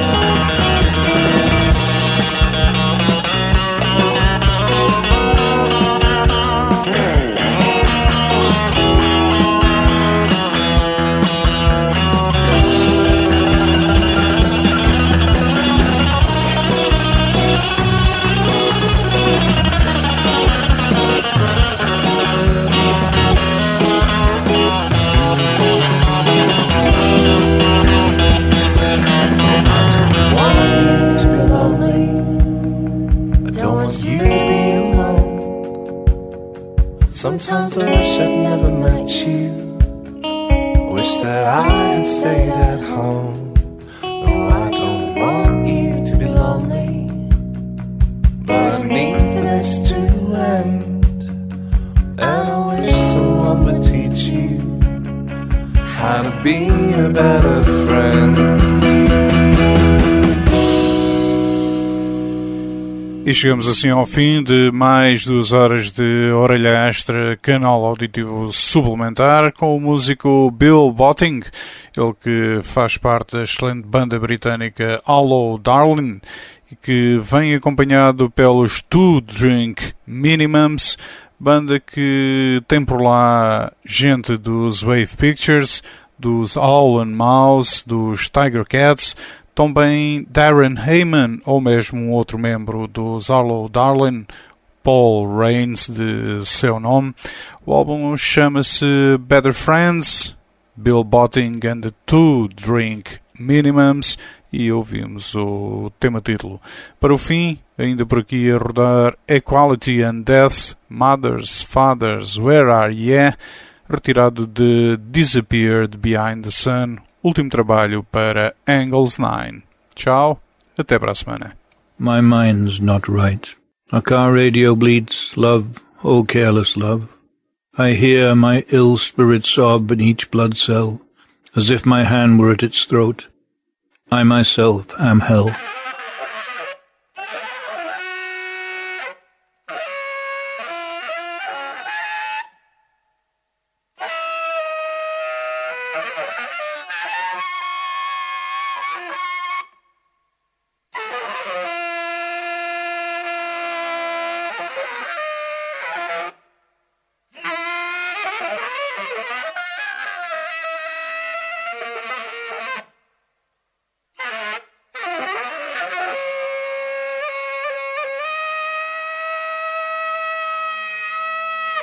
Sometimes I wish I'd never met you, wish that I had stayed at home. No, I don't want you to be lonely, but I need for this to end. And I wish someone would teach you how to be a better friend. E chegamos assim ao fim de mais duas horas de Orelha Extra, canal auditivo suplementar, com o músico Bill Botting, ele que faz parte da excelente banda britânica Hollow Darling, e que vem acompanhado pelos Two Drink Minimums, banda que tem por lá gente dos Wave Pictures, dos Owl and Mouse, dos Tiger Cats, também Darren Heyman, ou mesmo um outro membro dos Hollow Darling, Paul Rains, de seu nome. O álbum chama-se Better Friends, Bill Botting and the Two Drink Minimums, e ouvimos o tema título. Para o fim, ainda por aqui a rodar Equality and Death, Mothers, Fathers, Where Are Ye? Retirado de Disappeared Behind the Sun, último trabalho para Angles nine. Tchau, até para a semana. My mind's not right. A car radio bleats, love, oh careless love. I hear my ill spirit sob in each blood cell, as if my hand were at its throat. I myself am hell.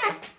Thank you.